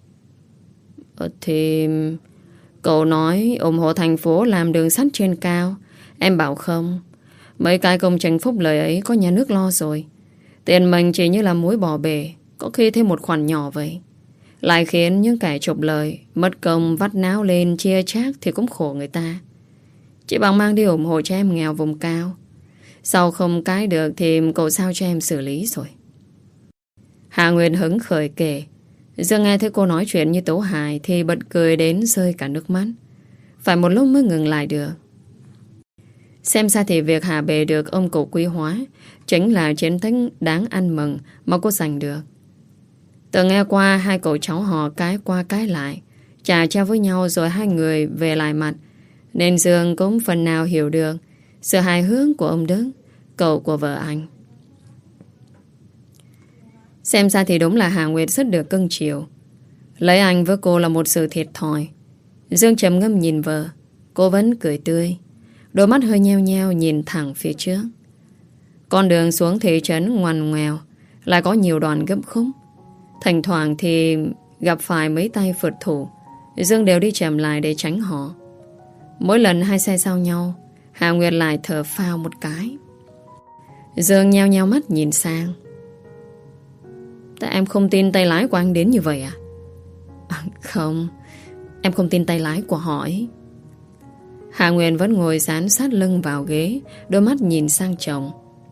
Thì cậu nói ủng hộ thành phố làm đường sắt trên cao. Em bảo không. Mấy cái công trình phúc lợi ấy có nhà nước lo rồi. Tiền mình chỉ như là muối bỏ bể, có khi thêm một khoản nhỏ vậy. Lại khiến những kẻ trục lợi mất công vắt náo lên chia chác thì cũng khổ người ta. Chỉ bằng mang đi ủng hộ cho em nghèo vùng cao. Sau không cái được thì cậu sao cho em xử lý rồi. Hà Nguyệt hứng khởi kể. Dương nghe thấy cô nói chuyện như tấu hài thì bật cười đến rơi cả nước mắt. Phải một lúc mới ngừng lại được. Xem ra thì việc Hà bề được ông cụ quý hóa chính là chiến thắng đáng ăn mừng mà cô giành được. Từ nghe qua hai cậu cháu họ cái qua cái lại, chà trao với nhau rồi hai người về lại mặt, nên Dương cũng phần nào hiểu được sự hài hước của ông Đức, cậu của vợ anh. Xem ra thì đúng là Hà Nguyệt rất được cưng chiều. Lấy anh với cô là một sự thiệt thòi. Dương trầm ngâm nhìn vợ, cô vẫn cười tươi, đôi mắt hơi nheo nheo nhìn thẳng phía trước. Con đường xuống thị trấn ngoằn ngoèo, lại có nhiều đoạn gấp khúc. Thỉnh thoảng thì gặp phải mấy tay phượt thủ, Dương đều đi chậm lại để tránh họ. Mỗi lần hai xe giao nhau, Hà Nguyệt lại thở phào một cái. Dương nheo nheo mắt nhìn sang. Tại em không tin tay lái của anh đến như vậy à? Không, em không tin tay lái của họ ấy. Hà Nguyệt vẫn ngồi dán sát lưng vào ghế, đôi mắt nhìn sang chồng.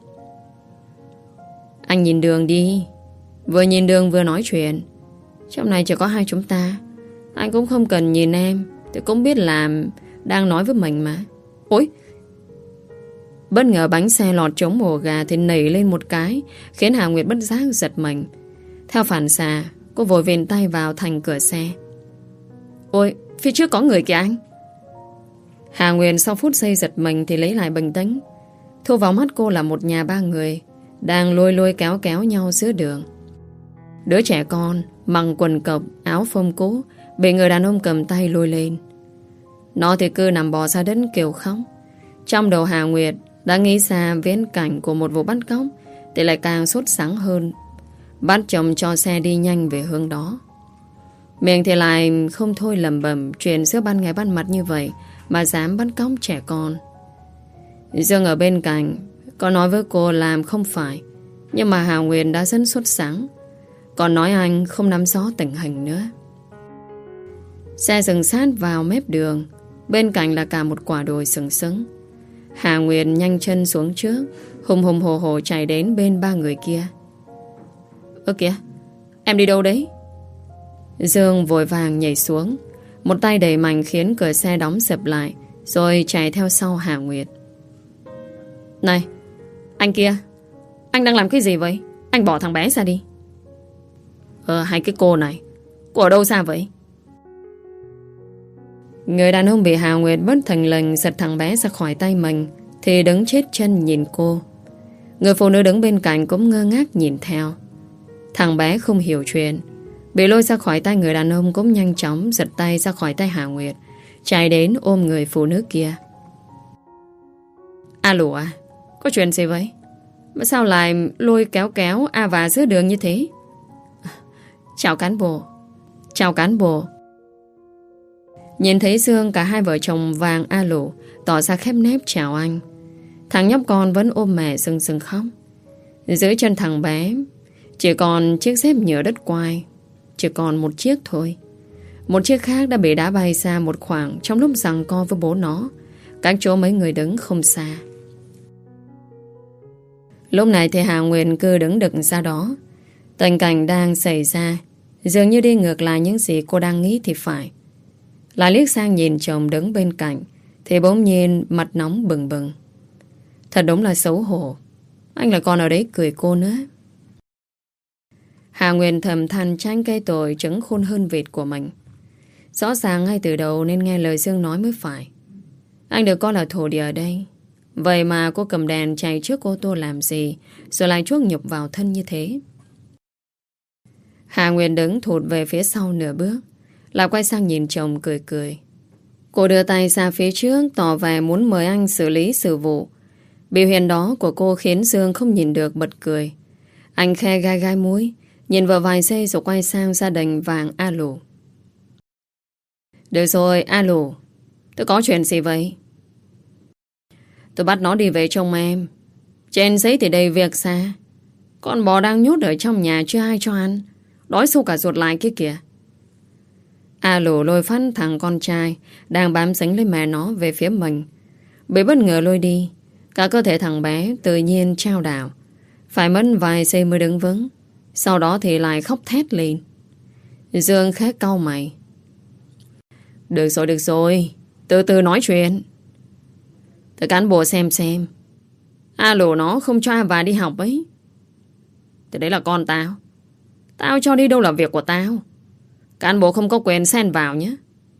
Anh nhìn đường đi. Vừa nhìn đường vừa nói chuyện. Trong này chỉ có hai chúng ta. Anh cũng không cần nhìn em, thì cũng biết là đang nói với mình mà. Ôi! Bất ngờ bánh xe lọt trống ổ gà thì nảy lên một cái, khiến Hà Nguyệt bất giác giật mình. Theo phản xạ, cô vội vền tay vào thành cửa xe. Ôi! Phía trước có người kìa anh! Hà Nguyệt sau phút giây giật mình thì lấy lại bình tĩnh. Thu vào mắt cô là một nhà ba người đang lôi lôi kéo kéo nhau giữa đường. Đứa trẻ con mặc quần cộc, áo phông cũ bị người đàn ông cầm tay lôi lên. Nó thì cứ nằm bò ra đất kêu khóc. Trong đầu Hà Nguyệt đã nghĩ ra viễn cảnh của một vụ bắt cóc thì lại càng sốt sắng hơn. Bắt chồng cho xe đi nhanh về hướng đó. Miệng thì lại không thôi lẩm bẩm chuyện giữa ban ngày ban mặt như vậy mà dám bắt cóc trẻ con. Dương ở bên cạnh có nói với cô làm không phải, nhưng mà Hà Nguyệt đã rất sốt sắng, còn nói anh không nắm rõ tình hình nữa. Xe dừng sát vào mép đường, bên cạnh là cả một quả đồi sừng sững. Hà Nguyệt nhanh chân xuống trước, hùng hùng hồ hồ chạy đến bên ba người kia. Ơ kìa, em đi đâu đấy? Dương vội vàng nhảy xuống, một tay đẩy mạnh khiến cửa xe đóng sập lại, rồi chạy theo sau Hà Nguyệt. Này, anh kia, anh đang làm cái gì vậy? Anh bỏ thằng bé ra đi. Hai cái cô này, cô ở đâu ra vậy? Người đàn ông bị Hà Nguyệt bất thình lình giật thằng bé ra khỏi tay mình thì đứng chết chân nhìn cô. Người phụ nữ đứng bên cạnh cũng ngơ ngác nhìn theo. Thằng bé không hiểu chuyện, bị lôi ra khỏi tay người đàn ông cũng nhanh chóng giật tay ra khỏi tay Hà Nguyệt, chạy đến ôm người phụ nữ kia. Alo à, có chuyện gì vậy? Mà sao lại lôi kéo kéo và giữa đường như thế? Chào cán bộ. Chào cán bộ. Nhìn thấy Dương, cả hai vợ chồng vàng alo tỏ ra khép nép chào anh. Thằng nhóc con vẫn ôm mẹ sưng sưng khóc. Dưới chân thằng bé chỉ còn chiếc dép nhựa đất quai, chỉ còn một chiếc thôi. Một chiếc khác đã bị đá bay xa một khoảng trong lúc giằng co với bố nó, cách chỗ mấy người đứng không xa. Lúc này thì Hà Nguyệt cứ đứng đực ra đó. Tình cảnh đang xảy ra dường như đi ngược lại những gì cô đang nghĩ thì phải. Lại liếc sang nhìn chồng đứng bên cạnh thì bỗng nhiên mặt nóng bừng bừng. Thật đúng là xấu hổ. Anh lại còn ở đấy cười cô nữa. Hà Nguyệt thầm than tránh cái tội trứng khôn hơn vịt của mình. Rõ ràng ngay từ đầu nên nghe lời Dương nói mới phải. Anh được coi là thổ địa ở đây. Vậy mà cô cầm đèn chạy trước ô tô làm gì, rồi lại chuốc nhục vào thân như thế. Hà Nguyệt đứng thụt về phía sau nửa bước, lại quay sang nhìn chồng cười cười. Cô đưa tay ra phía trước tỏ vẻ muốn mời anh xử lý sự vụ. Biểu hiện đó của cô khiến Dương không nhìn được bật cười. Anh khe gai gai mũi, nhìn vào vài giây rồi quay sang gia đình vàng A Lù. Được rồi, A Lù, tôi có chuyện gì vậy? Tôi bắt nó đi về trông em. Trên giấy thì đầy việc xa. Con bò đang nhốt ở trong nhà chưa ai cho ăn. Đói sâu cả ruột lại kia kìa. A Lù lôi phát thằng con trai đang bám dính lấy mẹ nó về phía mình. Bị bất ngờ lôi đi. Cả cơ thể thằng bé tự nhiên trao đảo. Phải mất vài giây mới đứng vững. Sau đó thì lại khóc thét lên. Dương khẽ cau mày. Được rồi. Từ từ nói chuyện. Tôi cán bộ xem. A Lù nó không cho Ava đi học ấy. Thì đấy là con tao. Tao cho đi đâu là việc của tao. Cán bộ không có quyền xen vào nhé.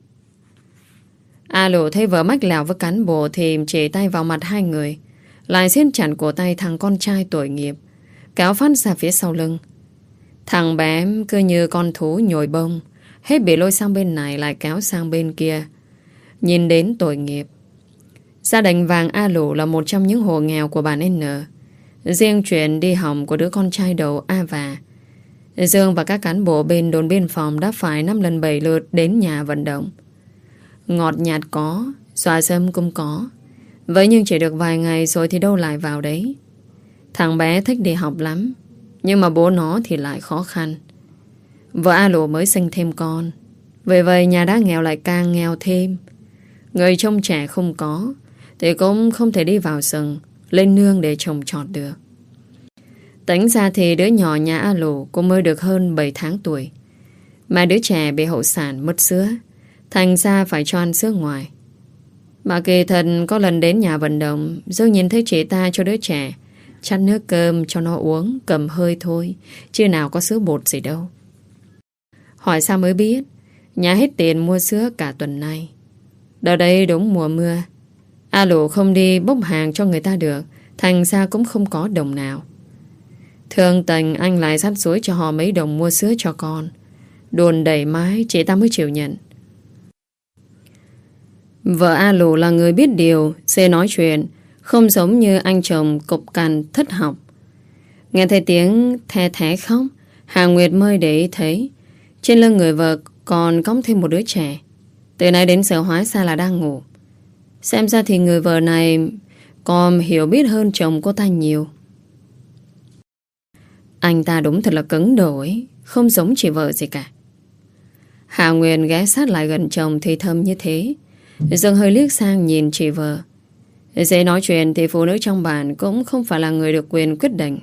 A Lù thấy vợ mách lèo với cán bộ thì chỉ tay vào mặt hai người. Lại siết chặt cổ tay thằng con trai tội nghiệp, kéo phát ra phía sau lưng. Thằng bé cứ như con thú nhồi bông, hết bị lôi sang bên này lại kéo sang bên kia. Nhìn đến tội nghiệp. Gia đình vàng A Lù là một trong những hộ nghèo của bản N. Riêng chuyện đi học của đứa con trai đầu Ava, Dương và các cán bộ bên đồn biên phòng đã phải 5 lần 7 lượt đến nhà vận động. Ngọt nhạt có, dọa dâm cũng có. Vậy nhưng chỉ được vài ngày rồi thì đâu lại vào đấy. Thằng bé thích đi học lắm, nhưng mà bố nó thì lại khó khăn. Vợ A Lù mới sinh thêm con. Vì vậy nhà đã nghèo lại càng nghèo thêm. Người trông trẻ không có thì cũng không thể đi vào rừng lên nương để trồng trọt được. Tính ra thì đứa nhỏ nhà A Lù cũng mới được hơn 7 tháng tuổi. Mà đứa trẻ bị hậu sản mất sữa, thành ra phải cho ăn sữa ngoài. Mà kỳ thật có lần đến nhà vận động, Dương nhìn thấy chị ta cho đứa trẻ chắt nước cơm cho nó uống, cầm hơi thôi, chứ nào có sữa bột gì đâu. Hỏi sao mới biết, nhà hết tiền mua sữa cả tuần nay. Đợt đây đúng mùa mưa, A Lù không đi bốc hàng cho người ta được, thành ra cũng không có đồng nào. Thường tình anh lại dắt dối cho họ mấy đồng mua sữa cho con. Đồn đẩy mái chị ta mới chịu nhận. Vợ A Lù là người biết điều, dễ nói chuyện, không giống như anh chồng cục cằn thất học. Nghe thấy tiếng the thé khóc, Hà Nguyệt mới để ý thấy trên lưng người vợ còn cõng thêm một đứa trẻ. Từ nay đến giờ hóa ra là đang ngủ. Xem ra thì người vợ này còn hiểu biết hơn chồng cô ta nhiều. Anh ta đúng thật là cứng đầu ấy, không giống chị vợ gì cả. Hà Nguyệt ghé sát lại gần chồng thì thầm như thế. Dương hơi liếc sang nhìn chị vợ. Dễ nói chuyện thì phụ nữ trong bản cũng không phải là người được quyền quyết định.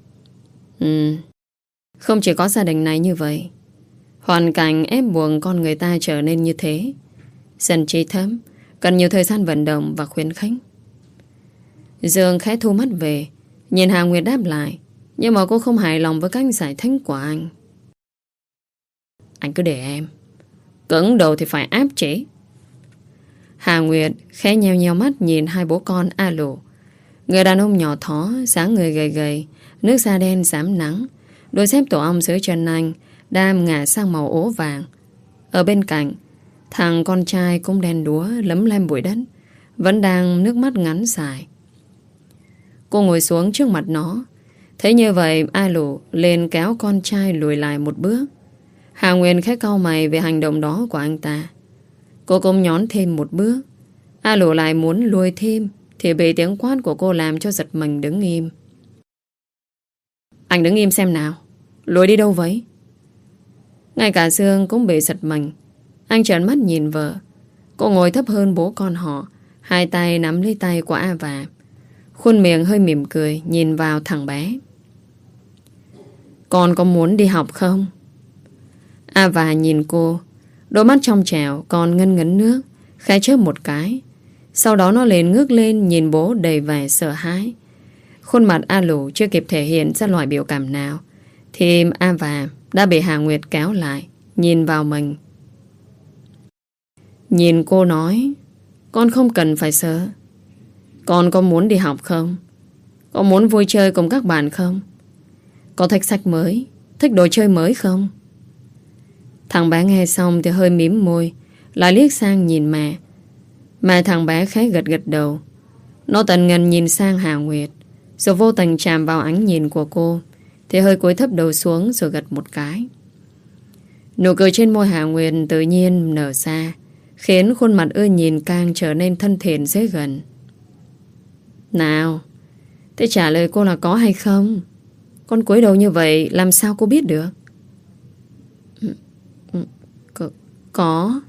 Không chỉ có gia đình này như vậy. Hoàn cảnh ép buộc con người ta trở nên như thế. Dần trí thấm, cần nhiều thời gian vận động và khuyến khích. Dương khẽ thu mắt về, nhìn Hà Nguyệt đáp lại. Nhưng mà cô không hài lòng với cách giải thích của anh. Anh cứ để em. Cứng đầu thì phải áp chế. Hà Nguyệt khẽ nheo nheo mắt nhìn hai bố con A Lù. Người đàn ông nhỏ thó, dáng người gầy gầy, nước da đen rám nắng, đôi dép tổ ong dưới chân anh đang ngả sang màu ố vàng. Ở bên cạnh, thằng con trai cũng đen đúa lấm lem bụi đất, vẫn đang nước mắt ngắn dài. Cô ngồi xuống trước mặt nó. Thấy như vậy, A Lù lên kéo con trai lùi lại một bước. Hà Nguyên khẽ cau mày về hành động đó của anh ta. Cô cũng nhón thêm một bước. A Lù lại muốn lùi thêm thì bị tiếng quát của cô làm cho giật mình đứng im. Anh đứng im xem nào. Lùi đi đâu vậy? Ngay cả Dương cũng bị giật mình. Anh trợn mắt nhìn vợ. Cô ngồi thấp hơn bố con họ, Hai tay nắm lấy tay của A Và. Khuôn miệng hơi mỉm cười nhìn vào thằng bé. Con có muốn đi học không? A Và nhìn cô. Đôi mắt trong trẻo còn ngân ngấn nước, khẽ chớp một cái. Sau đó nó liền ngước lên nhìn bố đầy vẻ sợ hãi. Khuôn mặt A Lù chưa kịp thể hiện ra loại biểu cảm nào thì A Và đã bị Hà Nguyệt kéo lại, nhìn vào mình. Nhìn cô nói, con không cần phải sợ. Con có muốn đi học không? Có muốn vui chơi cùng các bạn không? Có thích sách mới, thích đồ chơi mới không? Thằng bé nghe xong thì hơi mím môi, lại liếc sang nhìn mẹ. Mà thằng bé khẽ gật gật đầu. Nó tần ngần nhìn sang Hà Nguyệt, rồi vô tình chạm vào ánh nhìn của cô, thì hơi cúi thấp đầu xuống rồi gật một cái. Nụ cười trên môi Hà Nguyệt tự nhiên nở ra, khiến khuôn mặt ưa nhìn càng trở nên thân thiện dễ gần. Nào, thế trả lời cô là có hay không? Con cúi đầu như vậy làm sao cô biết được? Có.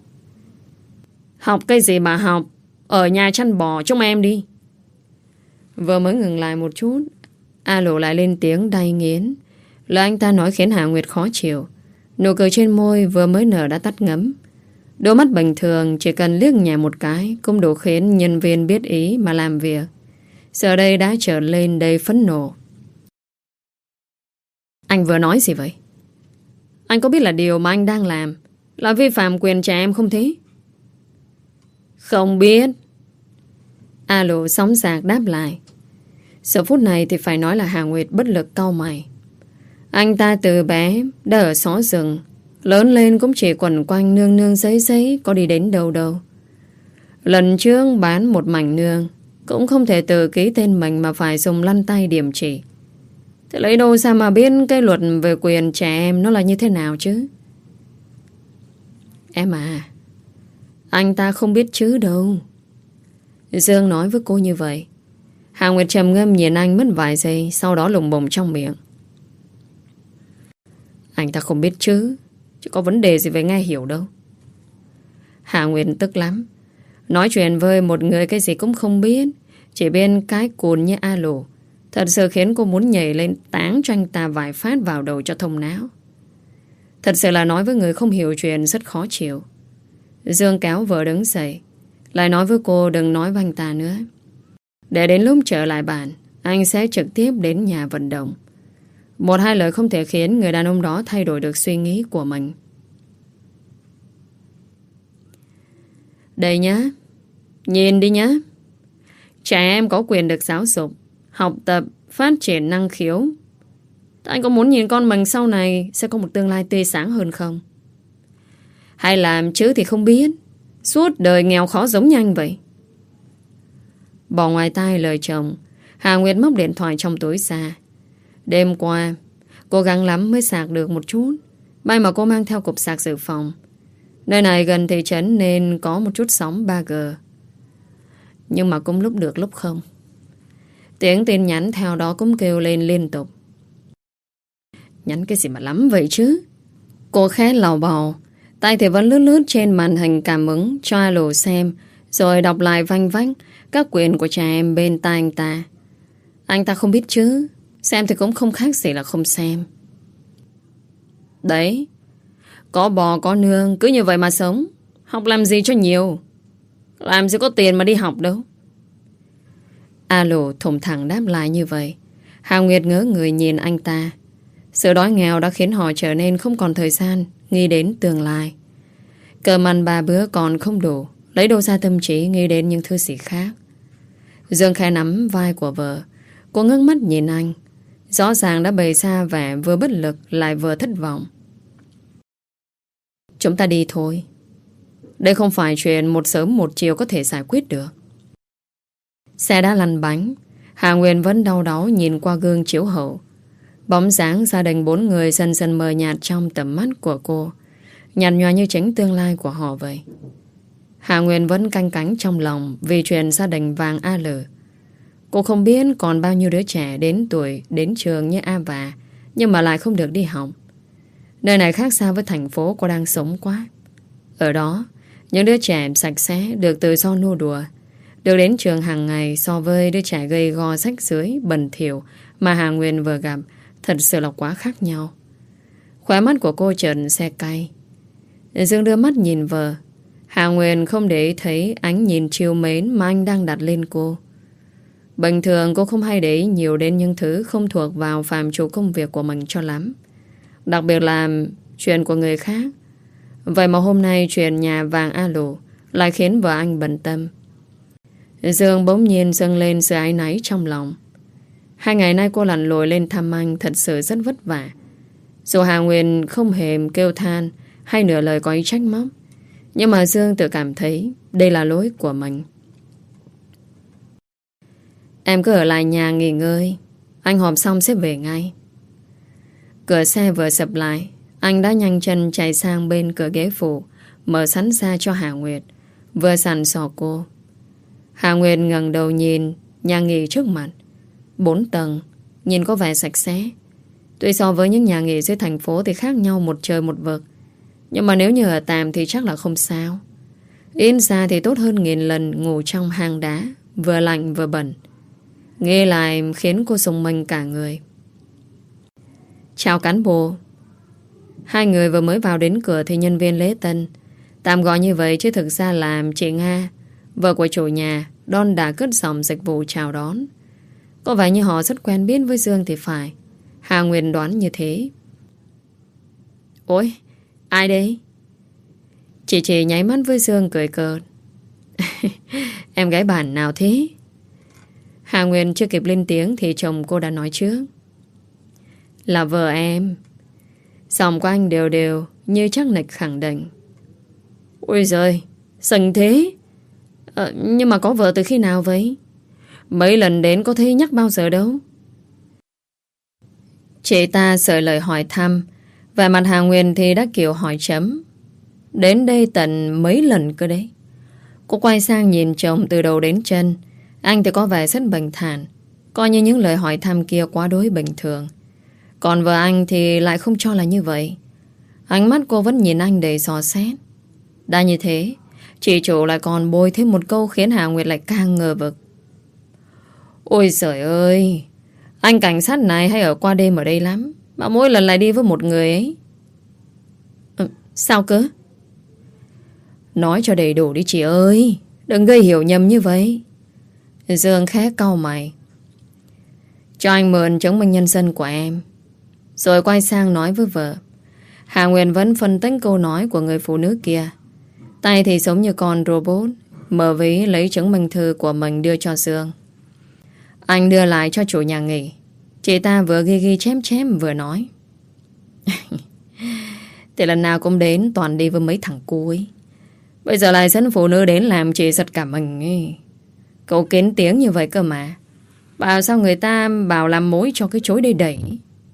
Học cái gì mà học? Ở nhà chăn bò chúng em đi. Vừa mới ngừng lại một chút, A Lù lại lên tiếng đay nghiến. Lời anh ta nói khiến Hà Nguyệt khó chịu. Nụ cười trên môi vừa mới nở đã tắt ngấm. Đôi mắt bình thường chỉ cần liếc nhẹ một cái cũng đủ khiến nhân viên biết ý mà làm việc. Giờ đây đã trở lên đầy phẫn nộ. Anh vừa nói gì vậy? Anh có biết là điều mà anh đang làm là vi phạm quyền trẻ em không thế? Không biết. A Lù sóng sạc đáp lại. Giờ phút này thì phải nói là Hà Nguyệt bất lực cau mày. Anh ta từ bé đã ở xó rừng, lớn lên cũng chỉ quẩn quanh nương nương giấy giấy, có đi đến đâu đâu. Lần trước bán một mảnh nương cũng không thể tự ký tên mình mà phải dùng lăn tay điểm chỉ. Thế lấy đâu ra mà biết cái luật về quyền trẻ em nó là như thế nào chứ? Em à, anh ta không biết chứ đâu. Dương nói với cô như vậy. Hà Nguyệt trầm ngâm nhìn anh mất vài giây, sau đó lùng bùng trong miệng. Anh ta không biết chứ có vấn đề gì về nghe hiểu đâu. Hà Nguyệt tức lắm. Nói chuyện với một người cái gì cũng không biết, chỉ bên cái cùn như A Lù, thật sự khiến cô muốn nhảy lên táng cho anh ta vài phát vào đầu cho thông não. Thật sự là nói với người không hiểu chuyện rất khó chịu. Dương kéo vợ đứng dậy, lại nói với cô đừng nói với anh ta nữa. Để đến lúc trở lại bàn, anh sẽ trực tiếp đến nhà vận động. Một hai lời không thể khiến người đàn ông đó thay đổi được suy nghĩ của mình. Đây nhá, nhìn đi nhá. Trẻ em có quyền được giáo dục, học tập, phát triển năng khiếu. Anh có muốn nhìn con mình sau này sẽ có một tương lai tươi sáng hơn không? Hay làm chứ thì không biết, suốt đời nghèo khó giống như anh vậy. Bỏ ngoài tai lời chồng, Hà Nguyệt móc điện thoại trong túi ra. Đêm qua cố gắng lắm mới sạc được một chút. May mà cô mang theo cục sạc dự phòng. Nơi này gần thị trấn nên có một chút sóng 3G. Nhưng mà cũng lúc được lúc không. Tiếng tin nhắn theo đó cũng kêu lên liên tục. Nhắn cái gì mà lắm vậy chứ? Cô khẽ lầu bầu, tay thì vẫn lướt lướt trên màn hình cảm ứng cho A Lù xem, rồi đọc lại vanh vách các quyền của trẻ em bên tai anh ta. Anh ta không biết chứ, xem thì cũng không khác gì là không xem. Đấy, có bò có nương cứ như vậy mà sống. Học làm gì cho nhiều, làm gì có tiền mà đi học đâu. A Lù thủng thẳng đáp lại như vậy. Hà Nguyệt ngớ người nhìn anh ta. Sự đói nghèo đã khiến họ trở nên không còn thời gian nghĩ đến tương lai. Cơm ăn 3 bữa còn không đủ, lấy đâu ra tâm trí nghĩ đến những thứ gì khác. Dương khẽ nắm vai của vợ. Cô ngước mắt nhìn anh. Rõ ràng đã bày ra vẻ vừa bất lực lại vừa thất vọng. Chúng ta đi thôi. Đây không phải chuyện một sớm một chiều có thể giải quyết được. Xe đã lăn bánh. Hà Nguyên vẫn đau đáu nhìn qua gương chiếu hậu. Bóng dáng gia đình 4 người dần dần mờ nhạt trong tầm mắt của cô, nhạt nhòa như chính tương lai của họ vậy. Hà Nguyên vẫn canh cánh trong lòng vì chuyện gia đình vàng A Lử. Cô không biết còn bao nhiêu đứa trẻ đến tuổi đến trường như A Và, nhưng mà lại không được đi học. Nơi này khác xa với thành phố cô đang sống quá. Ở đó, những đứa trẻ sạch sẽ được tự do nô đùa, Được đến trường hàng ngày so với đứa trẻ gầy go rách rưới, bẩn thỉu mà Hà Nguyên vừa gặp thật sự là quá khác nhau. Khóe mắt của cô trợn xe cay. Dương đưa mắt nhìn vợ. Hà Nguyên không để ý thấy ánh nhìn trìu mến mà anh đang đặt lên cô. Bình thường cô không hay để ý nhiều đến những thứ không thuộc vào phạm trù công việc của mình cho lắm. Đặc biệt là chuyện của người khác. Vậy mà hôm nay chuyện nhà vàng A Lù lại khiến vợ anh bận tâm. Dương bỗng nhiên dâng lên sự áy náy trong lòng. 2 ngày nay cô lặn lội lên thăm anh thật sự rất vất vả. Dù Hà Nguyên không hề kêu than hay nửa lời có ý trách móc, nhưng mà Dương tự cảm thấy đây là lỗi của mình. Em cứ ở lại nhà nghỉ ngơi, anh họp xong sẽ về ngay. Cửa xe vừa sập lại, anh đã nhanh chân chạy sang bên cửa ghế phụ, mở sẵn ra cho Hà Nguyệt, vừa sẵn sò cô. Hà Nguyệt ngẩng đầu nhìn nhà nghỉ trước mặt, 4 tầng, nhìn có vẻ sạch sẽ. Tuy so với những nhà nghỉ dưới thành phố thì khác nhau một trời một vực, nhưng mà nếu như ở tạm thì chắc là không sao. Yên ra thì tốt hơn nghìn lần ngủ trong hang đá, vừa lạnh vừa bẩn. Nghe lại khiến cô rùng mình cả người. Chào cán bộ. 2 người vừa mới vào đến cửa thì nhân viên lễ tân, tạm gọi như vậy chứ thực ra là chị Nga, vợ của chủ nhà, đon đã cất giọng dịch vụ chào đón. Có vẻ như họ rất quen biết với Dương thì phải. Hà Nguyên đoán như thế. Ôi, ai đấy? Chị nháy mắt với Dương cười cợt. Em gái bản nào thế? Hà Nguyên chưa kịp lên tiếng thì chồng cô đã nói trước. Là vợ em. Giọng của anh đều đều như chắc nịch khẳng định. Ôi giời, sừng thế. Nhưng mà có vợ từ khi nào vậy? Mấy lần đến có thấy nhắc bao giờ đâu. Chị ta sợ lời hỏi thăm, và mặt Hà Nguyên thì đã kiểu hỏi chấm. Đến đây tận mấy lần cơ đấy. Cô quay sang nhìn chồng từ đầu đến chân. Anh thì có vẻ rất bình thản, coi như những lời hỏi thăm kia quá đối bình thường. Còn vợ anh thì lại không cho là như vậy. Ánh mắt cô vẫn nhìn anh đầy dò xét. Đã như thế, chị chủ lại còn bôi thêm một câu khiến Hà Nguyệt lại càng ngờ vực. Ôi giời ơi, anh cảnh sát này hay ở qua đêm ở đây lắm, mà mỗi lần lại đi với một người ấy. Sao cơ? Nói cho đầy đủ đi chị ơi, đừng gây hiểu nhầm như vậy. Dương khẽ cau mày. Cho anh mượn chứng minh nhân dân của em. Rồi quay sang nói với vợ. Hà Nguyên vẫn phân tích câu nói của người phụ nữ kia. Tay thì giống như con robot, mở ví lấy chứng minh thư của mình đưa cho Dương. Anh đưa lại cho chủ nhà nghỉ. Chị ta vừa ghi chém chém vừa nói. Thì lần nào cũng đến toàn đi với mấy thằng cu ấy. Bây giờ lại dẫn phụ nữ đến làm chị giật cả mình ấy. Cậu kín tiếng như vậy cơ mà. Bảo sao người ta bảo làm mối cho cái chối đầy đẩy.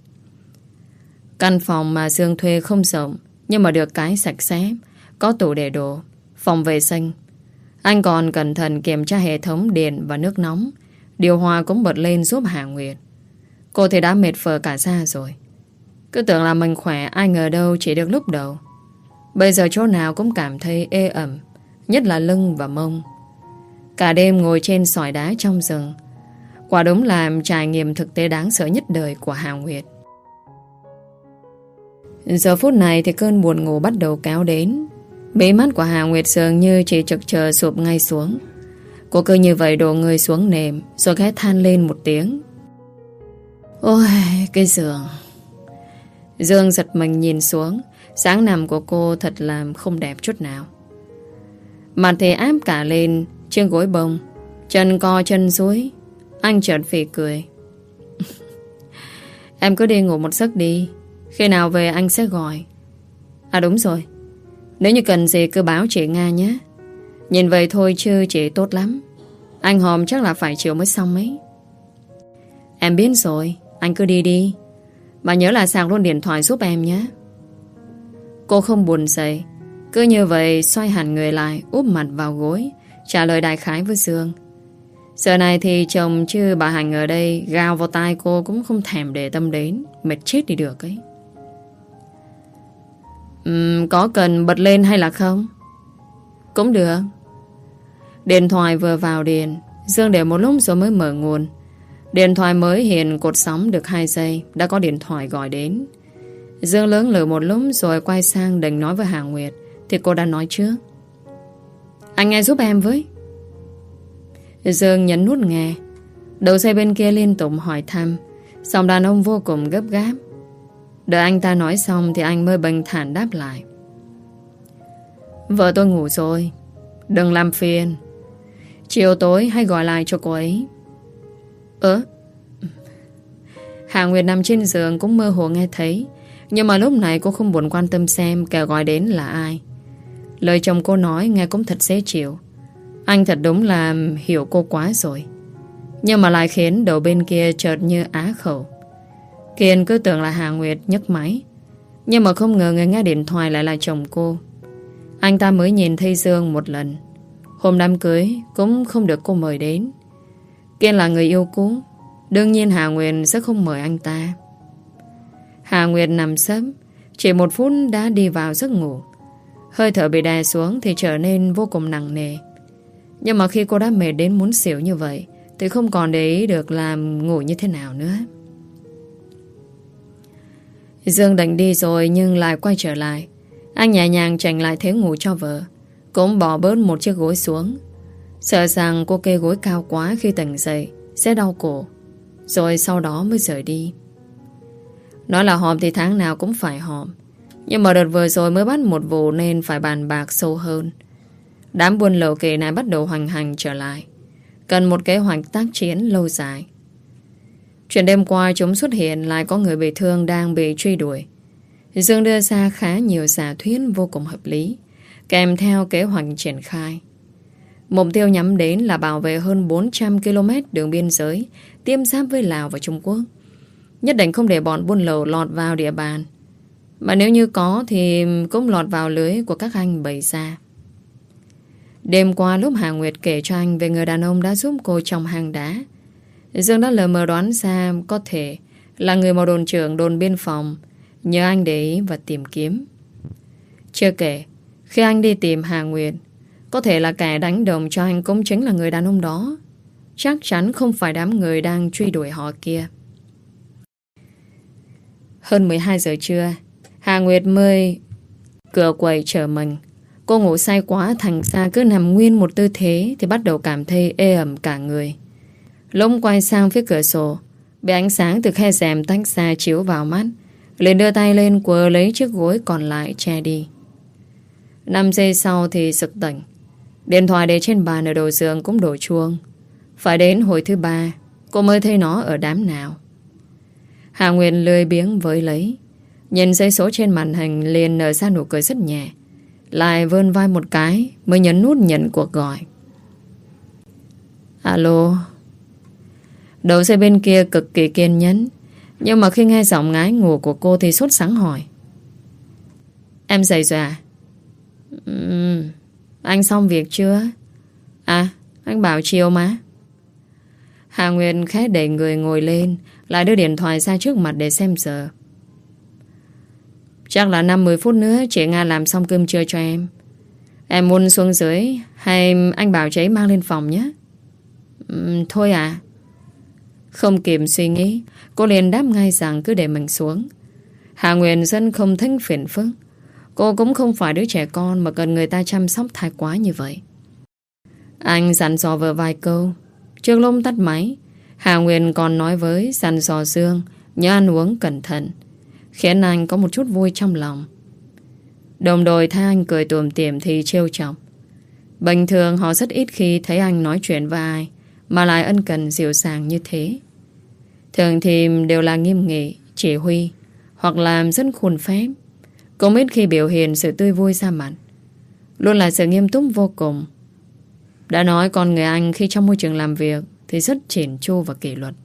Căn phòng mà Dương thuê không rộng, nhưng mà được cái sạch sẽ, có tủ để đồ, phòng vệ sinh. Anh còn cẩn thận kiểm tra hệ thống điện và nước nóng. Điều hòa cũng bật lên giúp Hà Nguyệt. Cô thì đã mệt phờ cả da rồi. Cứ tưởng là mình khỏe, ai ngờ đâu chỉ được lúc đầu. Bây giờ chỗ nào cũng cảm thấy ê ẩm, nhất là lưng và mông. Cả đêm ngồi trên sỏi đá trong rừng. Quả đúng là trải nghiệm thực tế đáng sợ nhất đời của Hà Nguyệt. Giờ phút này thì cơn buồn ngủ bắt đầu kéo đến. Mí mắt của Hà Nguyệt dường như chỉ trực chờ sụp ngay xuống. Cô cứ như vậy đổ người xuống nệm, rồi khẽ than lên một tiếng. Ôi, cái giường. Dương giật mình nhìn xuống. Sáng nằm của cô thật là không đẹp chút nào. Mặt thì áp cả lên trên gối bông, chân co chân duỗi. Anh chợt phì cười. Em cứ đi ngủ một giấc đi, khi nào về anh sẽ gọi. À đúng rồi, nếu như cần gì cứ báo chị Nga nhé. Nhìn vậy thôi chứ chị tốt lắm. Anh hòm chắc là phải chiều mới xong ấy. Em biết rồi, anh cứ đi đi. Mà nhớ là sạc luôn điện thoại giúp em nhé. Cô không buồn dậy, cứ như vậy xoay hẳn người lại, úp mặt vào gối, trả lời đại khái với Dương. Giờ này thì chồng chứ bà Hành ở đây gào vào tai cô cũng không thèm để tâm đến. Mệt chết đi được ấy. Có cần bật lên hay là không? Cũng được. Điện thoại vừa vào điện, Dương để một lúc rồi mới mở nguồn. Điện thoại mới hiện cột sóng được 2 giây, đã có điện thoại gọi đến. Dương lưỡng lự một lúc rồi quay sang định nói với Hà Nguyệt, thì cô đã nói trước. Anh nghe giúp em với. Dương nhấn nút nghe. Đầu dây bên kia liên tục hỏi thăm, xong đàn ông vô cùng gấp gáp. Đợi anh ta nói xong thì anh mới bình thản đáp lại. Vợ tôi ngủ rồi, đừng làm phiền. Chiều tối hãy gọi lại cho cô ấy. Hà Nguyệt nằm trên giường cũng mơ hồ nghe thấy, nhưng mà lúc này cô không buồn quan tâm xem kẻ gọi đến là ai. Lời chồng cô nói nghe cũng thật dễ chịu. Anh thật đúng là hiểu cô quá rồi. Nhưng mà lại khiến đầu bên kia chợt như á khẩu. Kiên cứ tưởng là Hà Nguyệt nhấc máy, nhưng mà không ngờ người nghe điện thoại lại là chồng cô. Anh ta mới nhìn thấy Dương một lần. Hôm đám cưới cũng không được cô mời đến. Kiên là người yêu cũ, đương nhiên Hà Nguyệt sẽ không mời anh ta. Hà Nguyệt nằm sớm, chỉ 1 phút đã đi vào giấc ngủ. Hơi thở bị đè xuống thì trở nên vô cùng nặng nề. Nhưng mà khi cô đã mệt đến muốn xỉu như vậy thì không còn để ý được làm ngủ như thế nào nữa. Dương định đi rồi nhưng lại quay trở lại. Anh nhẹ nhàng chỉnh lại thế ngủ cho vợ, cũng bỏ bớt một chiếc gối xuống, sợ rằng cô kê gối cao quá khi tỉnh dậy sẽ đau cổ. Rồi sau đó mới rời đi. Nói là họp thì tháng nào cũng phải họp, nhưng mà đợt vừa rồi mới bắt một vụ nên phải bàn bạc sâu hơn. Đám buôn lậu kỳ này bắt đầu hoành hành trở lại, cần một kế hoạch tác chiến lâu dài. Chuyện đêm qua chúng xuất hiện lại có người bị thương đang bị truy đuổi. Dương đưa ra khá nhiều giả thuyết vô cùng hợp lý, kèm theo kế hoạch triển khai. Mục tiêu nhắm đến là bảo vệ hơn 400 km đường biên giới tiếp giáp với Lào và Trung Quốc. Nhất định không để bọn buôn lậu lọt vào địa bàn, mà nếu như có thì cũng lọt vào lưới của các anh bày ra. Đêm qua lúc Hà Nguyệt kể cho anh về người đàn ông đã giúp cô trong hang đá, Dương đã lờ mờ đoán ra có thể là người mà đồn trưởng đồn biên phòng nhờ anh để ý và tìm kiếm. Chưa kể, khi anh đi tìm Hà Nguyệt, có thể là kẻ đánh đồng cho anh cũng chính là người đàn ông đó. Chắc chắn không phải đám người đang truy đuổi họ kia. Hơn 12 giờ trưa, Hà Nguyệt mới cửa quầy chờ mình. Cô ngủ say quá thành ra cứ nằm nguyên một tư thế thì bắt đầu cảm thấy ê ẩm cả người. Lúc quay sang phía cửa sổ, bị ánh sáng từ khe rèm tách ra chiếu vào mắt, liền đưa tay lên quờ lấy chiếc gối còn lại che đi. 5 giây sau thì sực tỉnh. Điện thoại để trên bàn ở đầu giường cũng đổ chuông. Phải đến hồi thứ 3 cô mới thấy nó ở đám nào. Hà Nguyệt lười biếng với lấy, nhìn giấy số trên màn hình liền nở ra nụ cười rất nhẹ, lại vươn vai một cái mới nhấn nút nhận cuộc gọi. Alo. Đầu dây bên kia cực kỳ kiên nhẫn, nhưng mà khi nghe giọng ngái ngủ của cô thì sốt sắng hỏi. Em dậy rồi à? Anh xong việc chưa? À, anh bảo chiều mà. Hà Nguyệt khẽ đẩy người ngồi lên, lại đưa điện thoại ra trước mặt để xem giờ. Chắc là 50 phút nữa chị Nga làm xong cơm trưa cho em. Em muốn xuống dưới hay anh bảo chị ấy mang lên phòng nhé? Thôi à. Không kịp suy nghĩ, cô liền đáp ngay rằng cứ để mình xuống. Hà Nguyệt dân không thích phiền phức. Cô cũng không phải đứa trẻ con mà cần người ta chăm sóc thái quá như vậy. Anh dặn dò vợ vài câu. Trước lúc tắt máy, Hà Nguyệt còn nói với dặn dò Dương nhớ ăn uống cẩn thận, khiến anh có một chút vui trong lòng. Đồng đội thấy anh cười tủm tỉm thì trêu chọc. Bình thường họ rất ít khi thấy anh nói chuyện với ai mà lại ân cần dịu dàng như thế. Thường thì đều là nghiêm nghị, chỉ huy, hoặc làm rất khuôn phép. Cũng ít khi biểu hiện sự tươi vui ra mặt, luôn là sự nghiêm túc vô cùng. Đã nói con người anh khi trong môi trường làm việc thì rất chỉn chu và kỷ luật.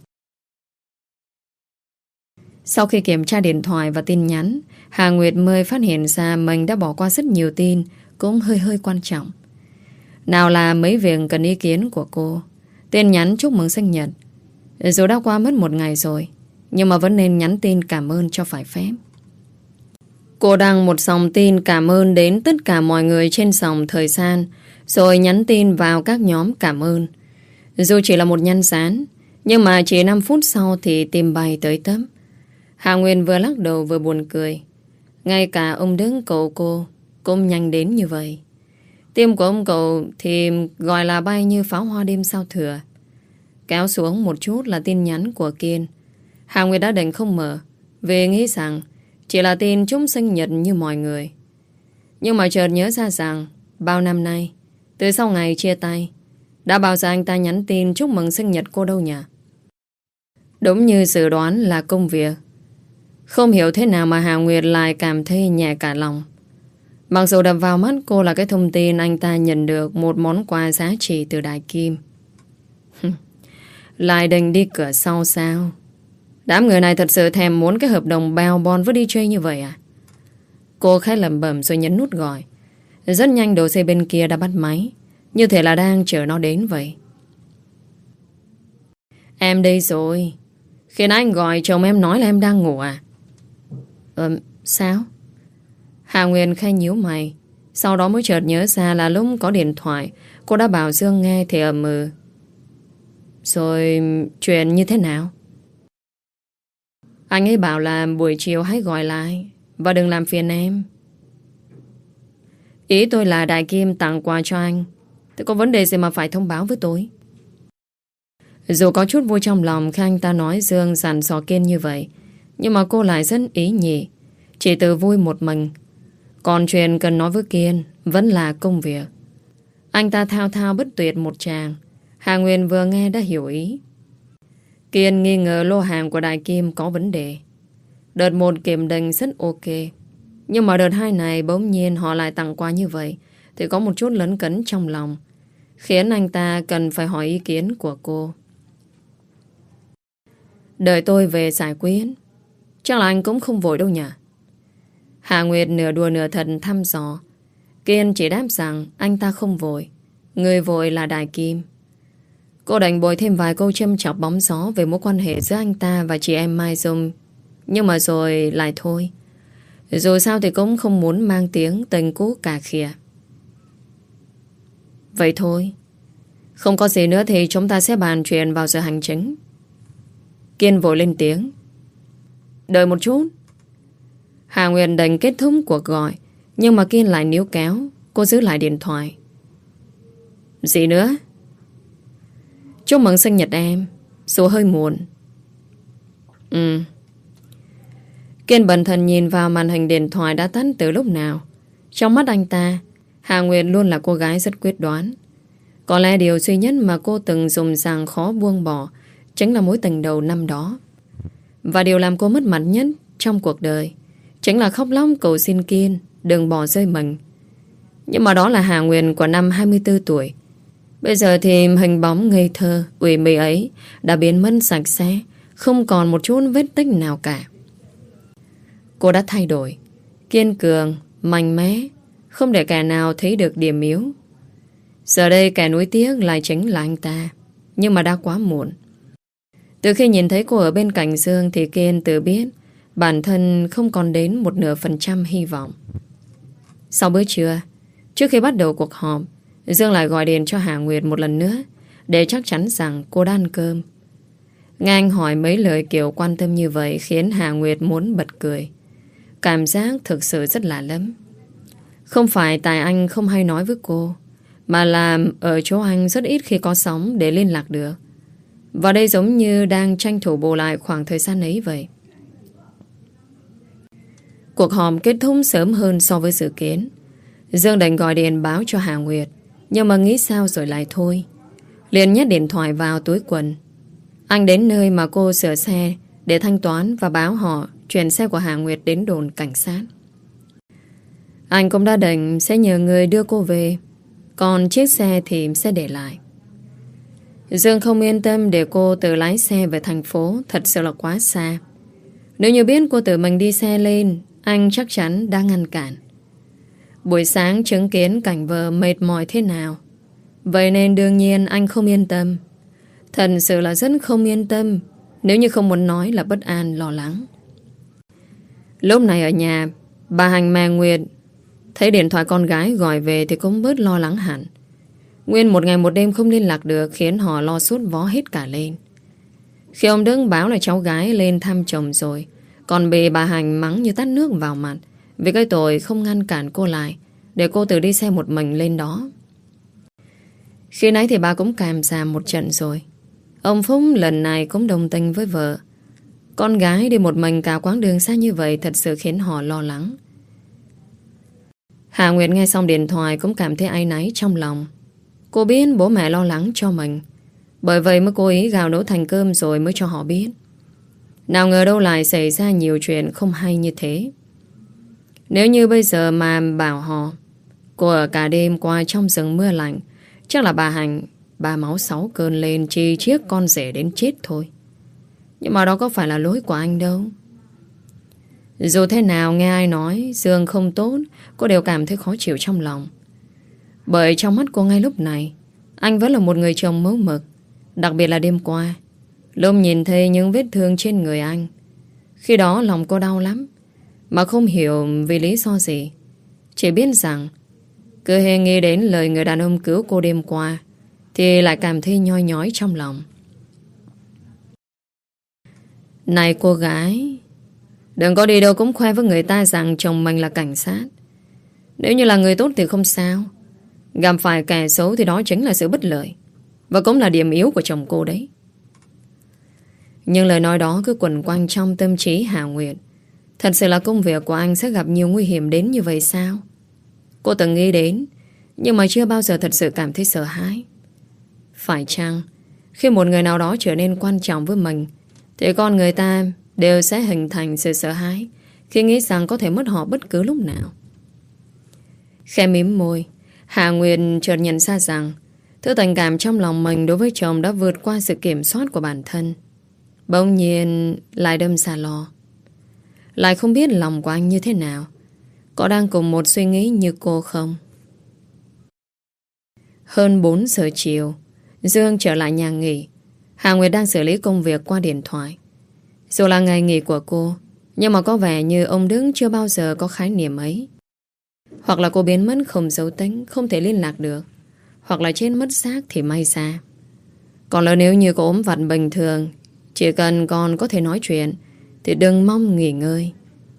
Sau khi kiểm tra điện thoại và tin nhắn, Hà Nguyệt mới phát hiện ra mình đã bỏ qua rất nhiều tin cũng hơi quan trọng. Nào là mấy việc cần ý kiến của cô, tin nhắn chúc mừng sinh nhật. Dù đã qua mất 1 ngày rồi, nhưng mà vẫn nên nhắn tin cảm ơn cho phải phép. Cô đăng một dòng tin cảm ơn đến tất cả mọi người trên dòng thời gian rồi nhắn tin vào các nhóm cảm ơn. Dù chỉ là một nhăn sáng, nhưng mà chỉ 5 phút sau thì tim bay tới tấp. Hà Nguyên vừa lắc đầu vừa buồn cười. Ngay cả ông Đức cậu cô cũng nhanh đến như vậy. Tim của ông cậu thì gọi là bay như pháo hoa đêm sao thừa. Kéo xuống một chút là tin nhắn của Kiên. Hà Nguyệt đã định không mở, vì nghĩ rằng chỉ là tin chúc sinh nhật như mọi người. Nhưng mà chợt nhớ ra rằng bao năm nay, từ sau ngày chia tay, đã bao giờ anh ta nhắn tin chúc mừng sinh nhật cô đâu nhỉ? Đúng như dự đoán là công việc. Không hiểu thế nào mà Hà Nguyệt lại cảm thấy nhẹ cả lòng. Mặc dù đập vào mắt cô là cái thông tin anh ta nhận được một món quà giá trị từ Đại Kim. Lại định đi cửa sau sao? Đám người này thật sự thèm muốn cái hợp đồng bèo bon với DJ như vậy à? Cô khẽ lẩm bẩm rồi nhấn nút gọi. Rất nhanh đồ xe bên kia đã bắt máy, như thể là đang chờ nó đến vậy. Em đây rồi. Khi nãy anh gọi chồng em nói là em đang ngủ à? Sao? Hà Nguyên khẽ nhíu mày. Sau đó mới chợt nhớ ra là lúc có điện thoại cô đã bảo Dương nghe thì Rồi chuyện như thế nào? Anh ấy bảo là buổi chiều hãy gọi lại và đừng làm phiền em. Ý tôi là Đại Kim tặng quà cho anh, thì có vấn đề gì mà phải thông báo với tôi? Dù có chút vui trong lòng khi anh ta nói Dương dặn dò Kiên như vậy, nhưng mà cô lại rất ý nhị, chỉ tự vui một mình. Còn chuyện cần nói với Kiên vẫn là công việc. Anh ta thao thao bất tuyệt một tràng. Hà Nguyên vừa nghe đã hiểu ý. Kiên nghi ngờ lô hàng của Đại Kim có vấn đề. Đợt 1 kiểm định rất ok, nhưng mà đợt 2 này bỗng nhiên họ lại tặng quà như vậy, thì có một chút lấn cấn trong lòng, khiến anh ta cần phải hỏi ý kiến của cô. Đợi tôi về giải quyết. Chắc là anh cũng không vội đâu nhỉ? Hà Nguyệt nửa đùa nửa thật thăm dò. Kiên chỉ đáp rằng anh ta không vội, người vội là Đại Kim. Cô đành bồi thêm vài câu châm chọc bóng gió về mối quan hệ giữa anh ta và chị em Mai Dung. Nhưng mà rồi lại thôi. Dù sao thì cũng không muốn mang tiếng tình cũ cả khìa. Vậy thôi, không có gì nữa thì chúng ta sẽ bàn chuyện vào giờ hành chính. Kiên vội lên tiếng. Đợi một chút. Hà Nguyên đành kết thúc cuộc gọi, nhưng mà Kiên lại níu kéo cô giữ lại điện thoại. Gì nữa? Chúc mừng sinh nhật em. Dù hơi muộn. Kiên bần thần nhìn vào màn hình điện thoại đã tắt từ lúc nào. Trong mắt anh ta, Hà Nguyệt luôn là cô gái rất quyết đoán. Có lẽ điều duy nhất mà cô từng dùng rằng khó buông bỏ chính là mối tình đầu năm đó. Và điều làm cô mất mặt nhất trong cuộc đời chính là khóc lóc cầu xin Kiên đừng bỏ rơi mình. Nhưng mà đó là Hà Nguyệt của năm 24 tuổi. Bây giờ thì hình bóng ngây thơ ủy mị ấy đã biến mất sạch sẽ, không còn một chút vết tích nào cả. Cô đã thay đổi, kiên cường, mạnh mẽ, không để kẻ nào thấy được điểm yếu. Giờ đây kẻ nuối tiếc lại chính là anh ta. Nhưng mà đã quá muộn. Từ khi nhìn thấy cô ở bên cạnh Dương thì Kiên tự biết bản thân không còn đến một nửa % hy vọng. Sau bữa trưa, trước khi bắt đầu cuộc họp, Dương lại gọi điện cho Hà Nguyệt một lần nữa để chắc chắn rằng cô đã ăn cơm. Nghe anh hỏi mấy lời kiểu quan tâm như vậy khiến Hà Nguyệt muốn bật cười. Cảm giác thực sự rất lạ lắm. Không phải tại anh không hay nói với cô, mà là ở chỗ anh rất ít khi có sóng để liên lạc được. Và đây giống như đang tranh thủ bù lại khoảng thời gian ấy vậy. Cuộc họp kết thúc sớm hơn so với dự kiến. Dương đành gọi điện báo cho Hà Nguyệt, nhưng mà nghĩ sao rồi lại thôi. Liền nhét điện thoại vào túi quần. Anh đến nơi mà cô sửa xe để thanh toán và báo họ chuyển xe của Hà Nguyệt đến đồn cảnh sát. Anh cũng đã định sẽ nhờ người đưa cô về, còn chiếc xe thì sẽ để lại. Dương không yên tâm để cô tự lái xe về thành phố, thật sự là quá xa. Nếu như biết cô tự mình đi xe lên, anh chắc chắn đã ngăn cản. Buổi sáng chứng kiến cảnh vợ mệt mỏi thế nào, vậy nên đương nhiên anh không yên tâm. Thật sự là rất không yên tâm, nếu như không muốn nói là bất an, lo lắng. Lúc này ở nhà, bà Hành Mà Nguyệt thấy điện thoại con gái gọi về thì cũng bớt lo lắng hẳn. Nguyên một ngày một đêm không liên lạc được, khiến họ lo sốt vó hết cả lên. Khi ông Đức báo là cháu gái lên thăm chồng rồi, còn bị bà Hành mắng như tát nước vào mặt vì cái tội không ngăn cản cô lại, để cô tự đi xe một mình lên đó. Khi nãy thì bà cũng càm xàm một trận rồi. Ông Phúc lần này cũng đồng tình với vợ. Con gái đi một mình cả quãng đường xa như vậy thật sự khiến họ lo lắng. Hà Nguyệt nghe xong điện thoại cũng cảm thấy áy náy trong lòng. Cô biết bố mẹ lo lắng cho mình, bởi vậy mới cố ý gào nấu thành cơm rồi mới cho họ biết. Nào ngờ đâu lại xảy ra nhiều chuyện không hay như thế. Nếu như bây giờ mà bảo họ cô ở cả đêm qua trong rừng mưa lạnh, chắc là bà Hành ba máu sáu cơn lên chi chiếc con rể đến chết thôi. Nhưng mà đó có phải là lỗi của anh đâu. Dù thế nào nghe ai nói Dương không tốt, cô đều cảm thấy khó chịu trong lòng. Bởi trong mắt cô ngay lúc này, anh vẫn là một người chồng mẫu mực. Đặc biệt là đêm qua, lúc nhìn thấy những vết thương trên người anh, khi đó lòng cô đau lắm, mà không hiểu vì lý do gì. Chỉ biết rằng cứ hề nghĩ đến lời người đàn ông cứu cô đêm qua thì lại cảm thấy nhoi nhói trong lòng. Này cô gái, đừng có đi đâu cũng khoe với người ta rằng chồng mình là cảnh sát. Nếu như là người tốt thì không sao, gặp phải kẻ xấu thì đó chính là sự bất lợi, và cũng là điểm yếu của chồng cô đấy. Nhưng lời nói đó cứ quẩn quanh trong tâm trí Hà Nguyệt. Thật sự là công việc của anh sẽ gặp nhiều nguy hiểm đến như vậy sao? Cô từng nghĩ đến, nhưng mà chưa bao giờ thật sự cảm thấy sợ hãi. Phải chăng khi một người nào đó trở nên quan trọng với mình thì con người ta đều sẽ hình thành sự sợ hãi khi nghĩ rằng có thể mất họ bất cứ lúc nào? Khẽ mím môi, Hà Nguyệt chợt nhận ra rằng thứ tình cảm trong lòng mình đối với chồng đã vượt qua sự kiểm soát của bản thân. Bỗng nhiên lại đâm ra lo. Lại không biết lòng của anh như thế nào, có đang cùng một suy nghĩ như cô không? Hơn 4 giờ chiều, Dương trở lại nhà nghỉ. Hà Nguyệt đang xử lý công việc qua điện thoại. Dù là ngày nghỉ của cô, nhưng mà có vẻ như ông Đức chưa bao giờ có khái niệm ấy. Hoặc là cô biến mất không dấu tính, không thể liên lạc được, hoặc là chết mất xác thì may ra. Còn là nếu như có ốm vặt bình thường, chỉ cần còn có thể nói chuyện thì đừng mong nghỉ ngơi.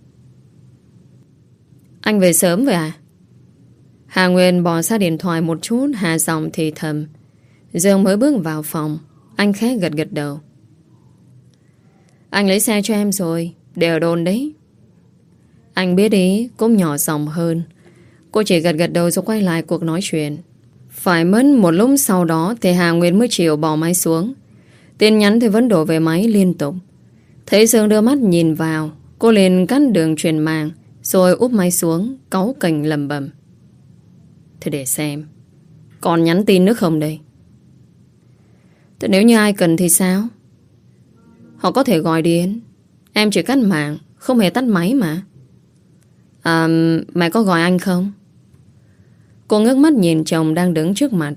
Anh về sớm vậy à? Hà Nguyên bỏ xa điện thoại một chút, hạ giọng thì thầm. Dương mới bước vào phòng, anh khẽ gật gật đầu. Anh lấy xe cho em rồi, để ở đồn đấy. Anh biết ý, cũng nhỏ giọng hơn. Cô chỉ gật gật đầu rồi quay lại cuộc nói chuyện. Phải mất một lúc sau đó thì Hà Nguyên mới chịu bỏ máy xuống. Tin nhắn thì vẫn đổ về máy liên tục. Thấy Dương đưa mắt nhìn vào, cô liền cắt đường truyền mạng, rồi úp máy xuống, cáu kỉnh lầm bầm. Thế để xem, còn nhắn tin nữa không đây? Thế nếu như ai cần thì sao? Họ có thể gọi đến. Em chỉ cắt mạng, không hề tắt máy mà. Mẹ có gọi anh không? Cô ngước mắt nhìn chồng đang đứng trước mặt.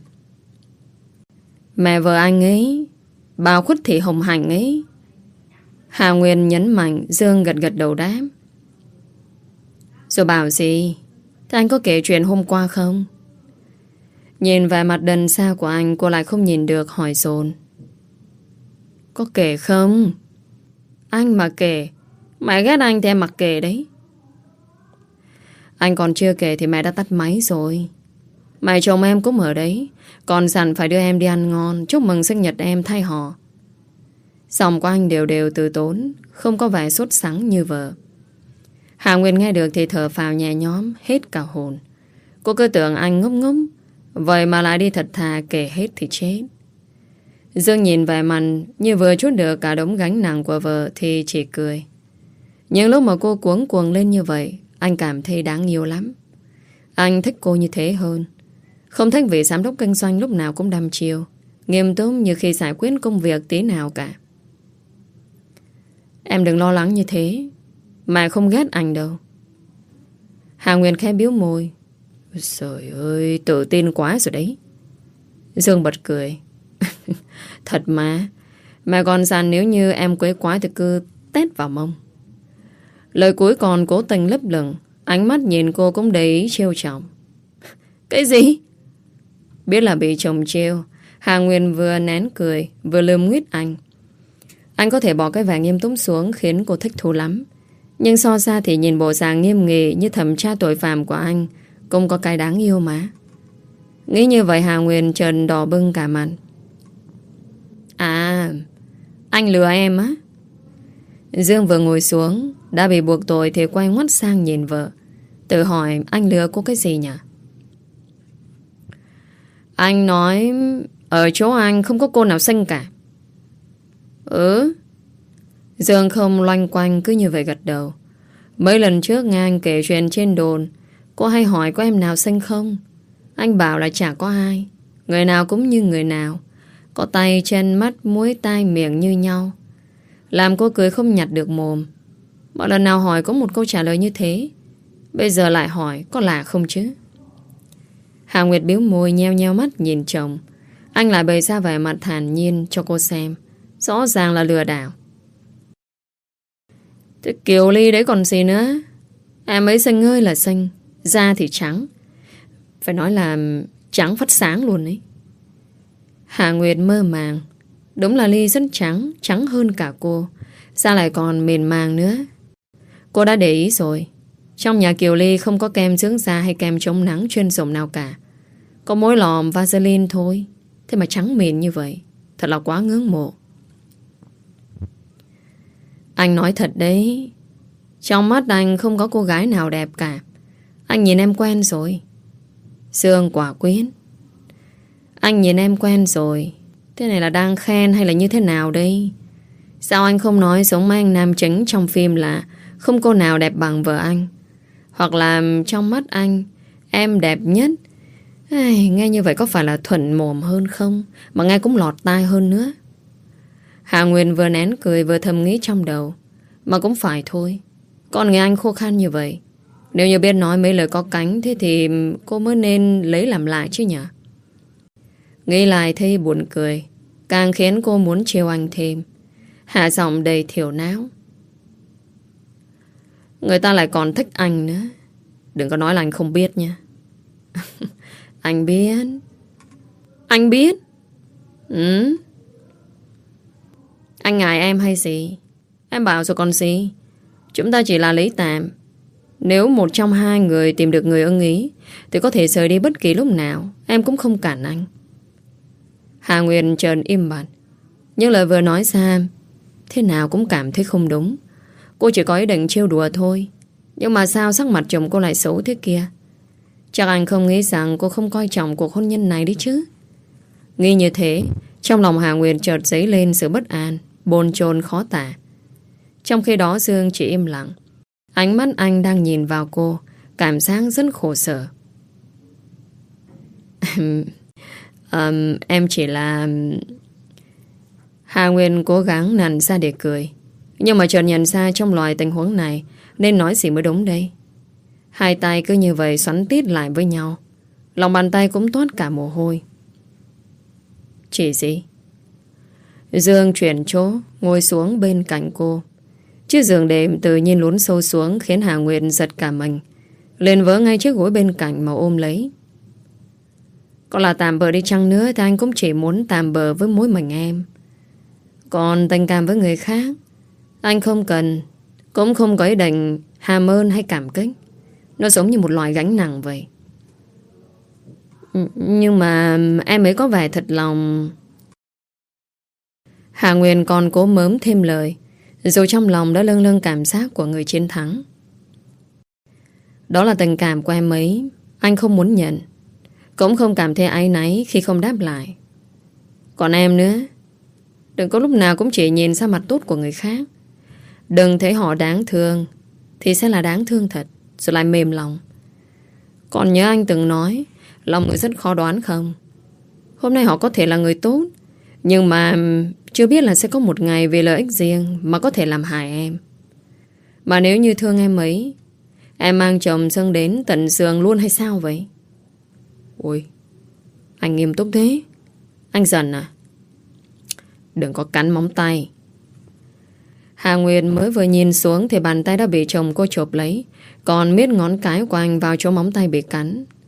Mẹ vợ anh ấy, bà Khuất Thị Hồng Hạnh ấy. Hà Nguyên nhấn mạnh. Dương gật gật đầu đáp. Rồi bảo gì? Thế anh có kể chuyện hôm qua không? Nhìn về mặt đần xa của anh, cô lại không nhìn được, hỏi dồn. Có kể không? Anh mà kể, mẹ ghét anh thì em mặc kệ đấy. Anh còn chưa kể thì mẹ đã tắt máy rồi. Mẹ chồng em cũng ở đấy, còn dặn phải đưa em đi ăn ngon, chúc mừng sinh nhật em thay họ. Giọng của anh đều đều từ tốn, không có vẻ sốt sắng như vợ. Hà Nguyên nghe được thì thở phào nhẹ nhõm, hết cả hồn. Cô cứ tưởng anh ngốc ngốc, vậy mà lại đi thật thà kể hết thì chết. Dương nhìn vẻ mặt như vừa trút được cả đống gánh nặng của vợ thì chỉ cười. Nhưng lúc mà cô cuống cuồng lên như vậy, anh cảm thấy đáng yêu lắm. Anh thích cô như thế hơn. Không thích vị giám đốc kinh doanh lúc nào cũng đăm chiêu, nghiêm túc như khi giải quyết công việc tí nào cả. Em đừng lo lắng như thế, mẹ không ghét anh đâu. Hà Nguyên khẽ biếu môi. Trời ơi, tự tin quá rồi đấy. Dương bật cười. Thật mà, mẹ còn dặn nếu như em quấy quá thì cứ tét vào mông. Lời cuối còn cố tình lấp lửng, ánh mắt nhìn cô cũng đầy ý trêu chọc. Cái gì? Biết là bị chồng trêu, Hà Nguyên vừa nén cười vừa lườm nguyết anh. Anh có thể bỏ cái vẻ nghiêm túc xuống khiến cô thích thú lắm. Nhưng so ra thì nhìn bộ dạng nghiêm nghị như thẩm tra tội phạm của anh cũng có cái đáng yêu mà. Nghĩ như vậy Hà Nguyên chợt đỏ bừng cả mặt. À, anh lừa em á? Dương vừa ngồi xuống, đã bị buộc tội thì quay ngoắt sang nhìn vợ, tự hỏi anh lừa cô cái gì nhỉ? Anh nói ở chỗ anh không có cô nào xinh cả. Ừ. Dương không loanh quanh cứ như vậy gật đầu. Mấy lần trước nghe anh kể chuyện trên đồn, cô hay hỏi có em nào xinh không? Anh bảo là chả có ai. Người nào cũng như người nào, có tay, chân, mắt, mũi, tai, miệng như nhau. Làm cô cười không nhặt được mồm. Mỗi lần nào hỏi có một câu trả lời như thế. Bây giờ lại hỏi có lạ không chứ? Hà Nguyệt biếu môi nheo nheo mắt nhìn chồng. Anh lại bày ra vẻ mặt thản nhiên cho cô xem. Rõ ràng là lừa đảo. Thế Kiều Ly đấy còn gì nữa. Em ấy xinh ơi là xinh, da thì trắng, phải nói là trắng phát sáng luôn ấy. Hà Nguyệt mơ màng. Đúng là Ly rất trắng, trắng hơn cả cô, da lại còn mịn màng nữa. Cô đã để ý rồi, trong nhà Kiều Ly không có kem dưỡng da hay kem chống nắng chuyên dụng nào cả. Có mỗi lọ Vaseline thôi. Thế mà trắng mịn như vậy, thật là quá ngưỡng mộ. Anh nói thật đấy, trong mắt anh không có cô gái nào đẹp cả. Anh nhìn em quen rồi. Dương quả quyết. Anh nhìn em quen rồi. Thế này là đang khen hay là như thế nào đây? Sao anh không nói giống mấy anh nam chính trong phim là không cô nào đẹp bằng vợ anh? Hoặc là trong mắt anh em đẹp nhất. Nghe như vậy có phải là thuận mồm hơn không? Mà nghe cũng lọt tai hơn nữa. Hà Nguyên vừa nén cười vừa thầm nghĩ trong đầu. Mà cũng phải thôi, con người anh khô khan như vậy, nếu như biết nói mấy lời có cánh, thế thì cô mới nên lấy làm lại chứ nhỉ. Nghĩ lại thấy buồn cười, càng khiến cô muốn trêu anh thêm. Hạ giọng đầy thiểu não. Người ta lại còn thích anh nữa. Đừng có nói là anh không biết nha. Anh biết. Anh biết. Ừ. Anh ngại em hay gì? Em bảo rồi còn gì. Chúng ta chỉ là lấy tạm. Nếu một trong hai người tìm được người ưng ý thì có thể rời đi bất kỳ lúc nào. Em cũng không cản anh. Hà Nguyên chợt im bặt. Nhưng lời vừa nói ra thế nào cũng cảm thấy không đúng. Cô chỉ có ý định trêu đùa thôi. Nhưng mà sao sắc mặt chồng cô lại xấu thế kia? Chắc anh không nghĩ rằng cô không coi trọng cuộc hôn nhân này đi chứ. Nghĩ như thế, trong lòng Hà Nguyên chợt dấy lên sự bất an, bồn chồn khó tả. Trong khi đó Dương chỉ im lặng. Ánh mắt anh đang nhìn vào cô, cảm giác rất khổ sở. Em chỉ là... Hà Nguyên cố gắng nặn ra để cười. Nhưng mà chợt nhận ra trong loại tình huống này nên nói gì mới đúng đây. Hai tay cứ như vậy xoắn tít lại với nhau. Lòng bàn tay cũng toát cả mồ hôi. Chỉ gì? Dương chuyển chỗ, ngồi xuống bên cạnh cô. Chiếc giường đệm tự nhiên lún sâu xuống khiến Hà Nguyệt giật cả mình, liền vỡ ngay chiếc gối bên cạnh mà ôm lấy. Có là tạm bợ đi chăng nữa thì anh cũng chỉ muốn tạm bợ với mỗi mình em. Còn tình cảm với người khác anh không cần, cũng không có ý định hàm ơn hay cảm kích. Nó giống như một loại gánh nặng vậy. Nhưng mà em ấy có vẻ thật lòng. Hà Nguyên còn cố mớm thêm lời, dù trong lòng đã lâng lâng cảm giác của người chiến thắng. Đó là tình cảm của em ấy. Anh không muốn nhận, cũng không cảm thấy áy náy khi không đáp lại. Còn em nữa, đừng có lúc nào cũng chỉ nhìn ra mặt tốt của người khác. Đừng thấy họ đáng thương thì sẽ là đáng thương thật, rồi lại mềm lòng. Còn nhớ anh từng nói lòng người rất khó đoán không? Hôm nay họ có thể là người tốt, nhưng mà chưa biết là sẽ có một ngày vì lợi ích riêng mà có thể làm hại em. Mà nếu như thương em ấy, em mang chồng dâng đến tận giường luôn hay sao vậy? Ôi, anh nghiêm túc thế. Anh giận à? Đừng có cắn móng tay. Hà Nguyệt mới vừa nhìn xuống thì bàn tay đã bị chồng cô chộp lấy, còn miết ngón cái của anh vào chỗ móng tay bị cắn.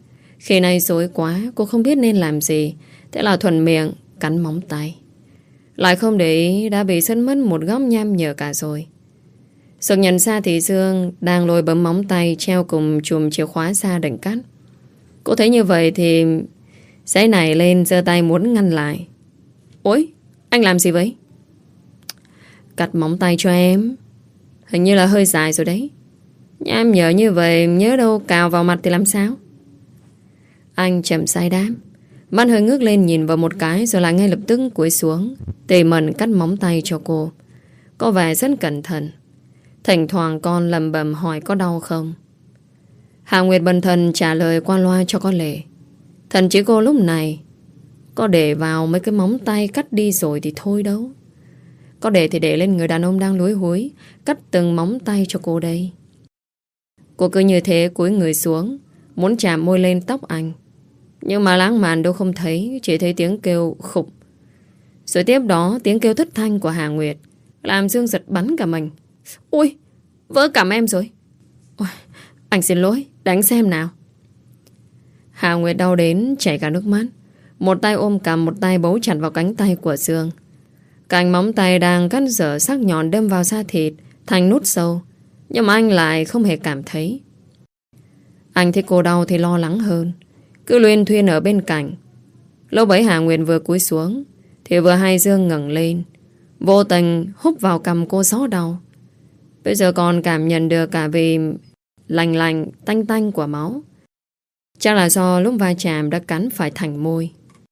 Khi này rối quá, cô không biết nên làm gì. Thế là thuận miệng cắn móng tay. Lại không để ý đã bị sứt mất một góc nham nhở cả rồi. Sực nhận ra thì Dương đang lôi bấm móng tay treo cùng chùm chìa khóa ra định cắt. Cô thấy như vậy thì giấy này lên giơ tay muốn ngăn lại. Ôi, anh làm gì vậy? Cắt móng tay cho em. Hình như là hơi dài rồi đấy. Em nhớ như vậy, nhớ đâu cào vào mặt thì làm sao? Anh chậm rãi đáp. Mắt hơi ngước lên nhìn vào một cái rồi lại ngay lập tức cúi xuống tỉ mẩn cắt móng tay cho cô. Có vẻ rất cẩn thận. Thỉnh thoảng con lầm bầm hỏi có đau không. Hà Nguyệt bần thần trả lời qua loa cho có lệ. Thần chỉ cô lúc này có để vào mấy cái móng tay cắt đi rồi thì thôi đâu. Có để thì để lên người đàn ông đang lúi húi cắt từng móng tay cho cô đây. Cô cứ như thế cúi người xuống muốn chạm môi lên tóc anh. Nhưng mà lãng mạn đâu không thấy. Chỉ thấy tiếng kêu khục. Rồi tiếp đó tiếng kêu thất thanh của Hà Nguyệt làm Dương giật bắn cả mình. Ui, vỡ cằm em rồi. Ôi, anh xin lỗi, đánh xem nào. Hà Nguyệt đau đến chảy cả nước mắt. Một tay ôm cằm, một tay bấu chặt vào cánh tay của Dương. Cạnh móng tay đang cắt dở sắc nhọn đâm vào da thịt thành nút sâu. Nhưng mà anh lại không hề cảm thấy. Anh thấy cô đau thì lo lắng hơn. Cứ luyên thuyên ở bên cạnh. Lúc bấy Hà Nguyệt vừa cúi xuống thì vừa hay Dương ngẩng lên, vô tình hút vào cằm cô gió đau. Bây giờ còn cảm nhận được cả vì lành lành tanh tanh của máu. Chắc là do lúc va chạm đã cắn phải thành môi.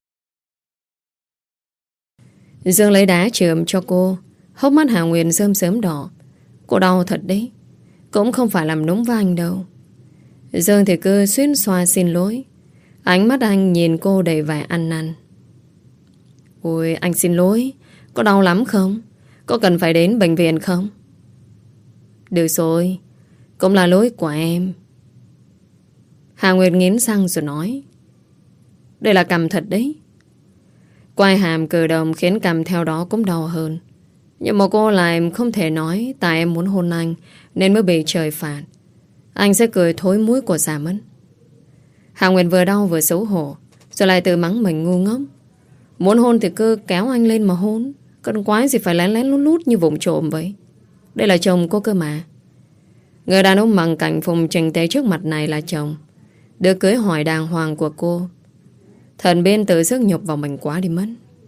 Dương lấy đá chườm cho cô. Hốc mắt Hà Nguyệt rơm sớm đỏ. Cô đau thật đấy. Cũng không phải làm đúng với anh đâu. Dương thì cứ xuyên xoa xin lỗi. Ánh mắt anh nhìn cô đầy vẻ ăn năn. Ôi anh xin lỗi. Có đau lắm không? Có cần phải đến bệnh viện không? Được rồi. Cũng là lỗi của em. Hà Nguyệt nghiến răng rồi nói. Đây là cằm thật đấy. Quai hàm cử động khiến cằm theo đó cũng đau hơn. Nhưng mà cô lại không thể nói tại em muốn hôn anh nên mới bị trời phạt. Anh sẽ cười thối mũi của già mất. Hà Nguyệt vừa đau vừa xấu hổ rồi lại tự mắng mình ngu ngốc. Muốn hôn thì cứ kéo anh lên mà hôn. Con quái gì phải lén lén lút lút như vụng trộm vậy. Đây là chồng cô cơ mà. Người đàn ông mặc cảnh phục chỉnh tề trước mặt này là chồng. Được cưới hỏi đàng hoàng của cô. Thần bên tự sức nhục vào mình quá đi mất.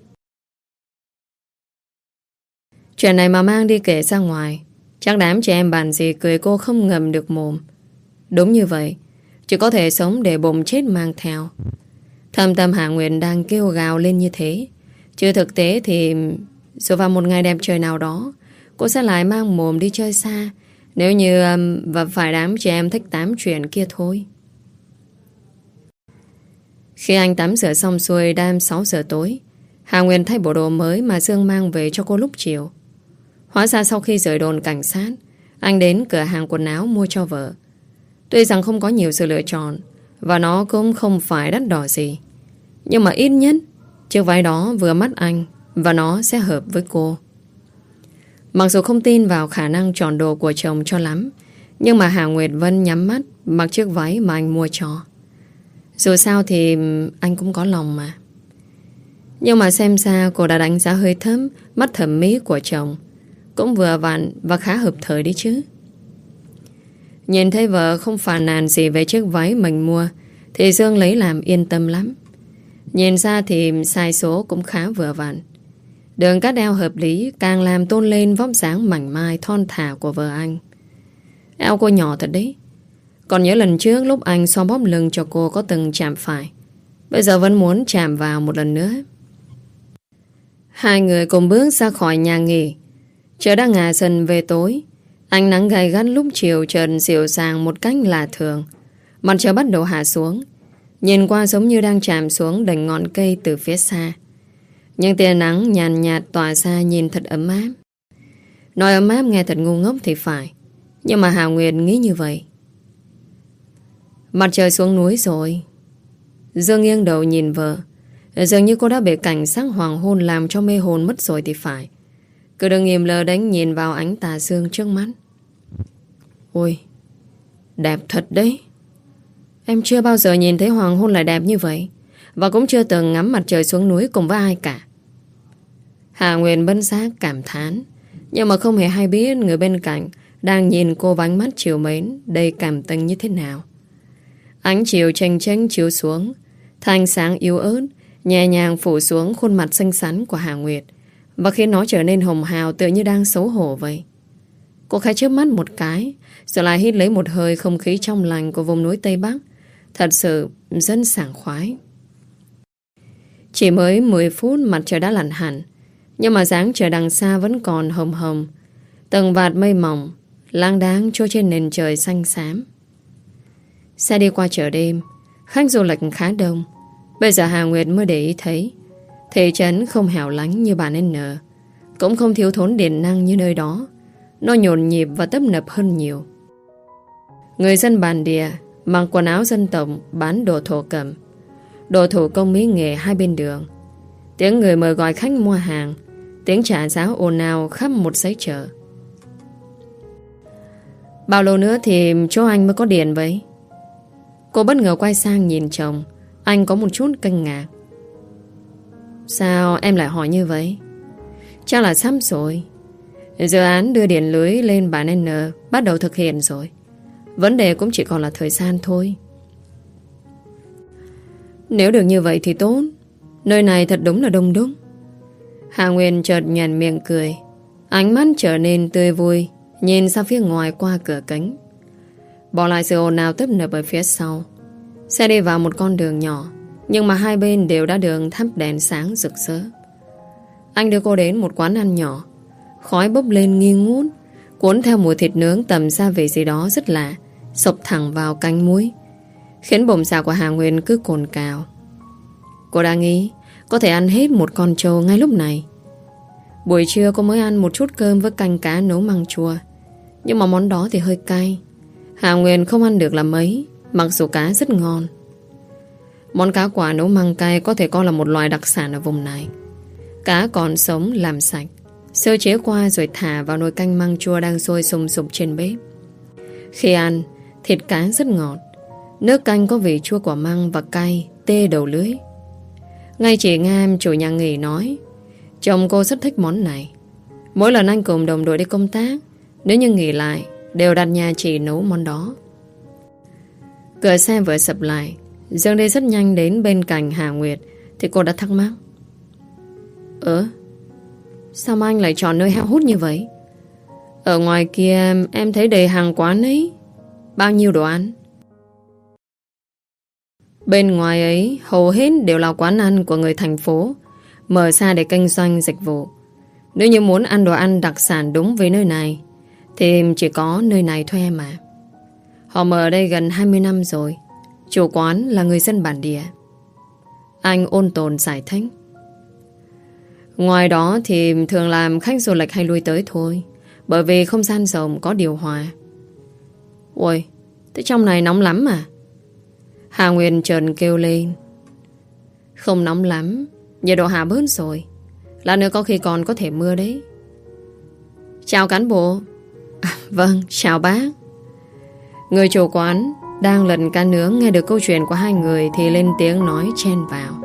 Chuyện này mà mang đi kể ra ngoài, chắc đám trẻ em bàn gì cười cô không ngầm được mồm. Đúng như vậy. Chỉ có thể sống để bụng chết mang theo. Thâm tâm Hạ Nguyệt đang kêu gào lên như thế. Chứ thực tế thì rồi vào một ngày đẹp trời nào đó cô sẽ lại mang mồm đi chơi xa. Nếu như và phải đám trẻ em thích tám chuyện kia thôi. Khi anh tắm rửa xong xuôi đêm 6 giờ tối, Hà Nguyệt thay bộ đồ mới mà Dương mang về cho cô lúc chiều. Hóa ra sau khi rời đồn cảnh sát, anh đến cửa hàng quần áo mua cho vợ. Tuy rằng không có nhiều sự lựa chọn và nó cũng không phải đắt đỏ gì, nhưng mà ít nhất chiếc váy đó vừa mắt anh và nó sẽ hợp với cô. Mặc dù không tin vào khả năng chọn đồ của chồng cho lắm, nhưng mà Hà Nguyệt vẫn nhắm mắt mặc chiếc váy mà anh mua cho. Dù sao thì anh cũng có lòng mà. Nhưng mà xem ra cô đã đánh giá hơi thấp mắt thẩm mỹ của chồng. Cũng vừa vặn và khá hợp thời đi chứ. Nhìn thấy vợ không phàn nàn gì về chiếc váy mình mua thì Dương lấy làm yên tâm lắm. Nhìn ra thì size số cũng khá vừa vặn. Đường cắt eo hợp lý càng làm tôn lên vóc dáng mảnh mai thon thả của vợ anh. Eo cô nhỏ thật đấy. Còn nhớ lần trước lúc anh xoa bóp lưng cho cô có từng chạm phải. Bây giờ vẫn muốn chạm vào một lần nữa. Hai người cùng bước ra khỏi nhà nghỉ. Trời đã ngả dần về tối. Ánh nắng gay gắt lúc chiều trần dịu dàng một cách lạ thường. Mặt trời bắt đầu hạ xuống. Nhìn qua giống như đang chạm xuống đỉnh ngọn cây từ phía xa. Nhưng tia nắng nhàn nhạt tỏa ra nhìn thật ấm áp. Nói ấm áp nghe thật ngu ngốc thì phải. Nhưng mà Hà Nguyệt nghĩ như vậy. Mặt trời xuống núi rồi. Dương nghiêng đầu nhìn vợ. Dường như cô đã bị cảnh sắc hoàng hôn làm cho mê hồn mất rồi thì phải. Cứ đừng im lờ đánh nhìn vào ánh tà dương trước mắt. Ôi, đẹp thật đấy. Em chưa bao giờ nhìn thấy hoàng hôn lại đẹp như vậy, và cũng chưa từng ngắm mặt trời xuống núi cùng với ai cả. Hà Nguyệt bất giác cảm thán, nhưng mà không hề hay biết người bên cạnh đang nhìn cô với ánh mắt chiều mến đầy cảm tình như thế nào. Ánh chiều chênh chênh chiếu xuống, thanh sáng yếu ớt nhẹ nhàng phủ xuống khuôn mặt xinh xắn của Hà Nguyệt, và khiến nó trở nên hồng hào tựa như đang xấu hổ vậy. Cô khẽ chớp mắt một cái, rồi lại hít lấy một hơi không khí trong lành của vùng núi Tây Bắc. Thật sự rất sảng khoái. Chỉ mới 10 phút mặt trời đã lặn hẳn, nhưng mà dáng trời đằng xa vẫn còn hồng hồng. Từng vạt mây mỏng lang đáng trôi trên nền trời xanh xám. Xe đi qua chợ đêm, khách du lịch khá đông. Bây giờ Hà Nguyệt mới để ý thấy thị trấn không hẻo lánh như bản N, cũng không thiếu thốn điện năng như nơi đó. Nó nhộn nhịp và tấp nập hơn nhiều. Người dân bản địa mặc quần áo dân tộc, bán đồ thổ cẩm, đồ thủ công mỹ nghệ hai bên đường. Tiếng người mời gọi khách mua hàng, tiếng trả giá ồn ào khắp một dãy chợ. Bao lâu nữa thì chỗ anh mới có điện vậy? Cô bất ngờ quay sang nhìn chồng. Anh có một chút kinh ngạc. Sao em lại hỏi như vậy? Chắc là sắp rồi. Dự án đưa điện lưới lên bản N bắt đầu thực hiện rồi. Vấn đề cũng chỉ còn là thời gian thôi. Nếu được như vậy thì tốt. Nơi này thật đúng là đông đúc. Hà Nguyên chợt nhoẻn miệng cười, ánh mắt trở nên tươi vui, nhìn ra phía ngoài qua cửa kính. Bỏ lại sự ồn ào tấp nập ở phía sau. Xe đi vào một con đường nhỏ, nhưng mà hai bên đều đã được thắp đèn sáng rực rỡ. Anh đưa cô đến một quán ăn nhỏ. Khói bốc lên nghi ngút, cuốn theo mùi thịt nướng tầm gia vị gì đó rất lạ, xộc thẳng vào canh muối, khiến bụng dạ của Hà Nguyên cứ cồn cào. Cô đang nghĩ có thể ăn hết một con trâu ngay lúc này. Buổi trưa cô mới ăn một chút cơm với canh cá nấu măng chua, nhưng mà món đó thì hơi cay. Hà Nguyên không ăn được là mấy, mặc dù cá rất ngon. Món cá quả nấu măng cay có thể coi là một loài đặc sản ở vùng này. Cá còn sống làm sạch, sơ chế qua rồi thả vào nồi canh măng chua đang sôi sùng sục trên bếp. Khi ăn, thịt cá rất ngọt, nước canh có vị chua của măng và cay tê đầu lưỡi. Ngay chị Ngam, chủ nhà nghỉ nói chồng cô rất thích món này. Mỗi lần anh cùng đồng đội đi công tác, nếu như nghỉ lại đều đặt nhà chị nấu món đó. Cửa xe vừa sập lại, Dương đi rất nhanh đến bên cạnh Hà Nguyệt, thì cô đã thắc mắc. Sao mà anh lại chọn nơi heo hút như vậy? Ở ngoài kia em thấy đầy hàng quán ấy. Bao nhiêu đồ ăn? Bên ngoài ấy hầu hết đều là quán ăn của người thành phố, mở ra để kinh doanh dịch vụ. Nếu như muốn ăn đồ ăn đặc sản đúng với nơi này thì chỉ có nơi này thôi em à. Họ mở ở đây gần 20 năm rồi. Chủ quán là người dân bản địa. Anh ôn tồn giải thích. Ngoài đó thì thường làm khách du lịch hay lui tới thôi, bởi vì không gian rộng, có điều hòa. Ôi, thế trong này nóng lắm à? Hà Nguyên trần kêu lên. Không nóng lắm, nhiệt độ hạ bớt rồi. Lát nữa có khi còn có thể mưa đấy. Chào cán bộ. Vâng, chào bác. Người chủ quán đang lần cá nướng nghe được câu chuyện của hai người thì lên tiếng nói chen vào.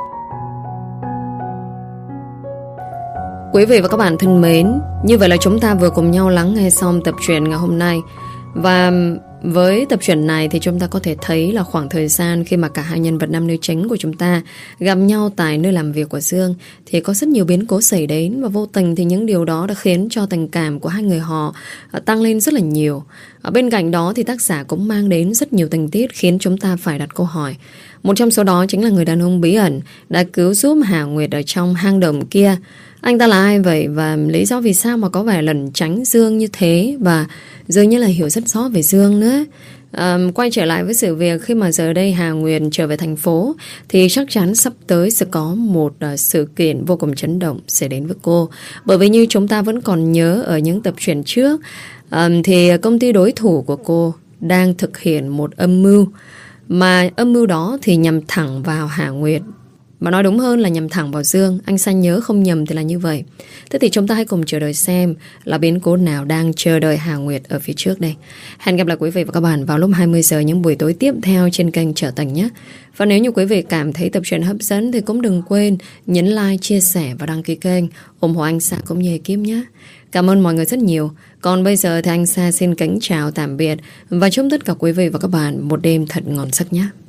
Quý vị và các bạn thân mến, như vậy là chúng ta vừa cùng nhau lắng nghe xong tập truyện ngày hôm nay. Và với tập truyện này thì chúng ta có thể thấy là khoảng thời gian khi mà cả hai nhân vật nam nữ chính của chúng ta gặp nhau tại nơi làm việc của Dương thì có rất nhiều biến cố xảy đến, và vô tình thì những điều đó đã khiến cho tình cảm của hai người họ tăng lên rất là nhiều. Ở bên cạnh đó thì tác giả cũng mang đến rất nhiều tình tiết khiến chúng ta phải đặt câu hỏi. Một trong số đó chính là người đàn ông bí ẩn đã cứu giúp Hà Nguyệt ở trong hang động kia. Anh ta là ai vậy, và lý do vì sao mà có vẻ lẩn tránh Dương như thế, và dường như là hiểu rất rõ về Dương nữa. Quay trở lại với sự việc, khi mà giờ đây Hà Nguyệt trở về thành phố thì chắc chắn sắp tới sẽ có một sự kiện vô cùng chấn động sẽ đến với cô. Bởi vì như chúng ta vẫn còn nhớ ở những tập truyện trước, thì công ty đối thủ của cô đang thực hiện một âm mưu, mà âm mưu đó thì nhằm thẳng vào Hà Nguyệt. Mà nói đúng hơn là nhằm thẳng vào Dương. Anh Sa nhớ không nhầm thì là như vậy. Thế thì chúng ta hãy cùng chờ đợi xem là biến cố nào đang chờ đợi Hà Nguyệt ở phía trước đây. Hẹn gặp lại quý vị và các bạn vào lúc 20 giờ những buổi tối tiếp theo trên kênh Trở Tình nhé. Và nếu như quý vị cảm thấy tập truyện hấp dẫn thì cũng đừng quên nhấn like, chia sẻ và đăng ký kênh, ủng hộ anh Sa cũng như ekip nhé. Cảm ơn mọi người rất nhiều. Còn bây giờ thì anh Sa xin kính chào tạm biệt và chúc tất cả quý vị và các bạn một đêm thật ngon giấc nhé.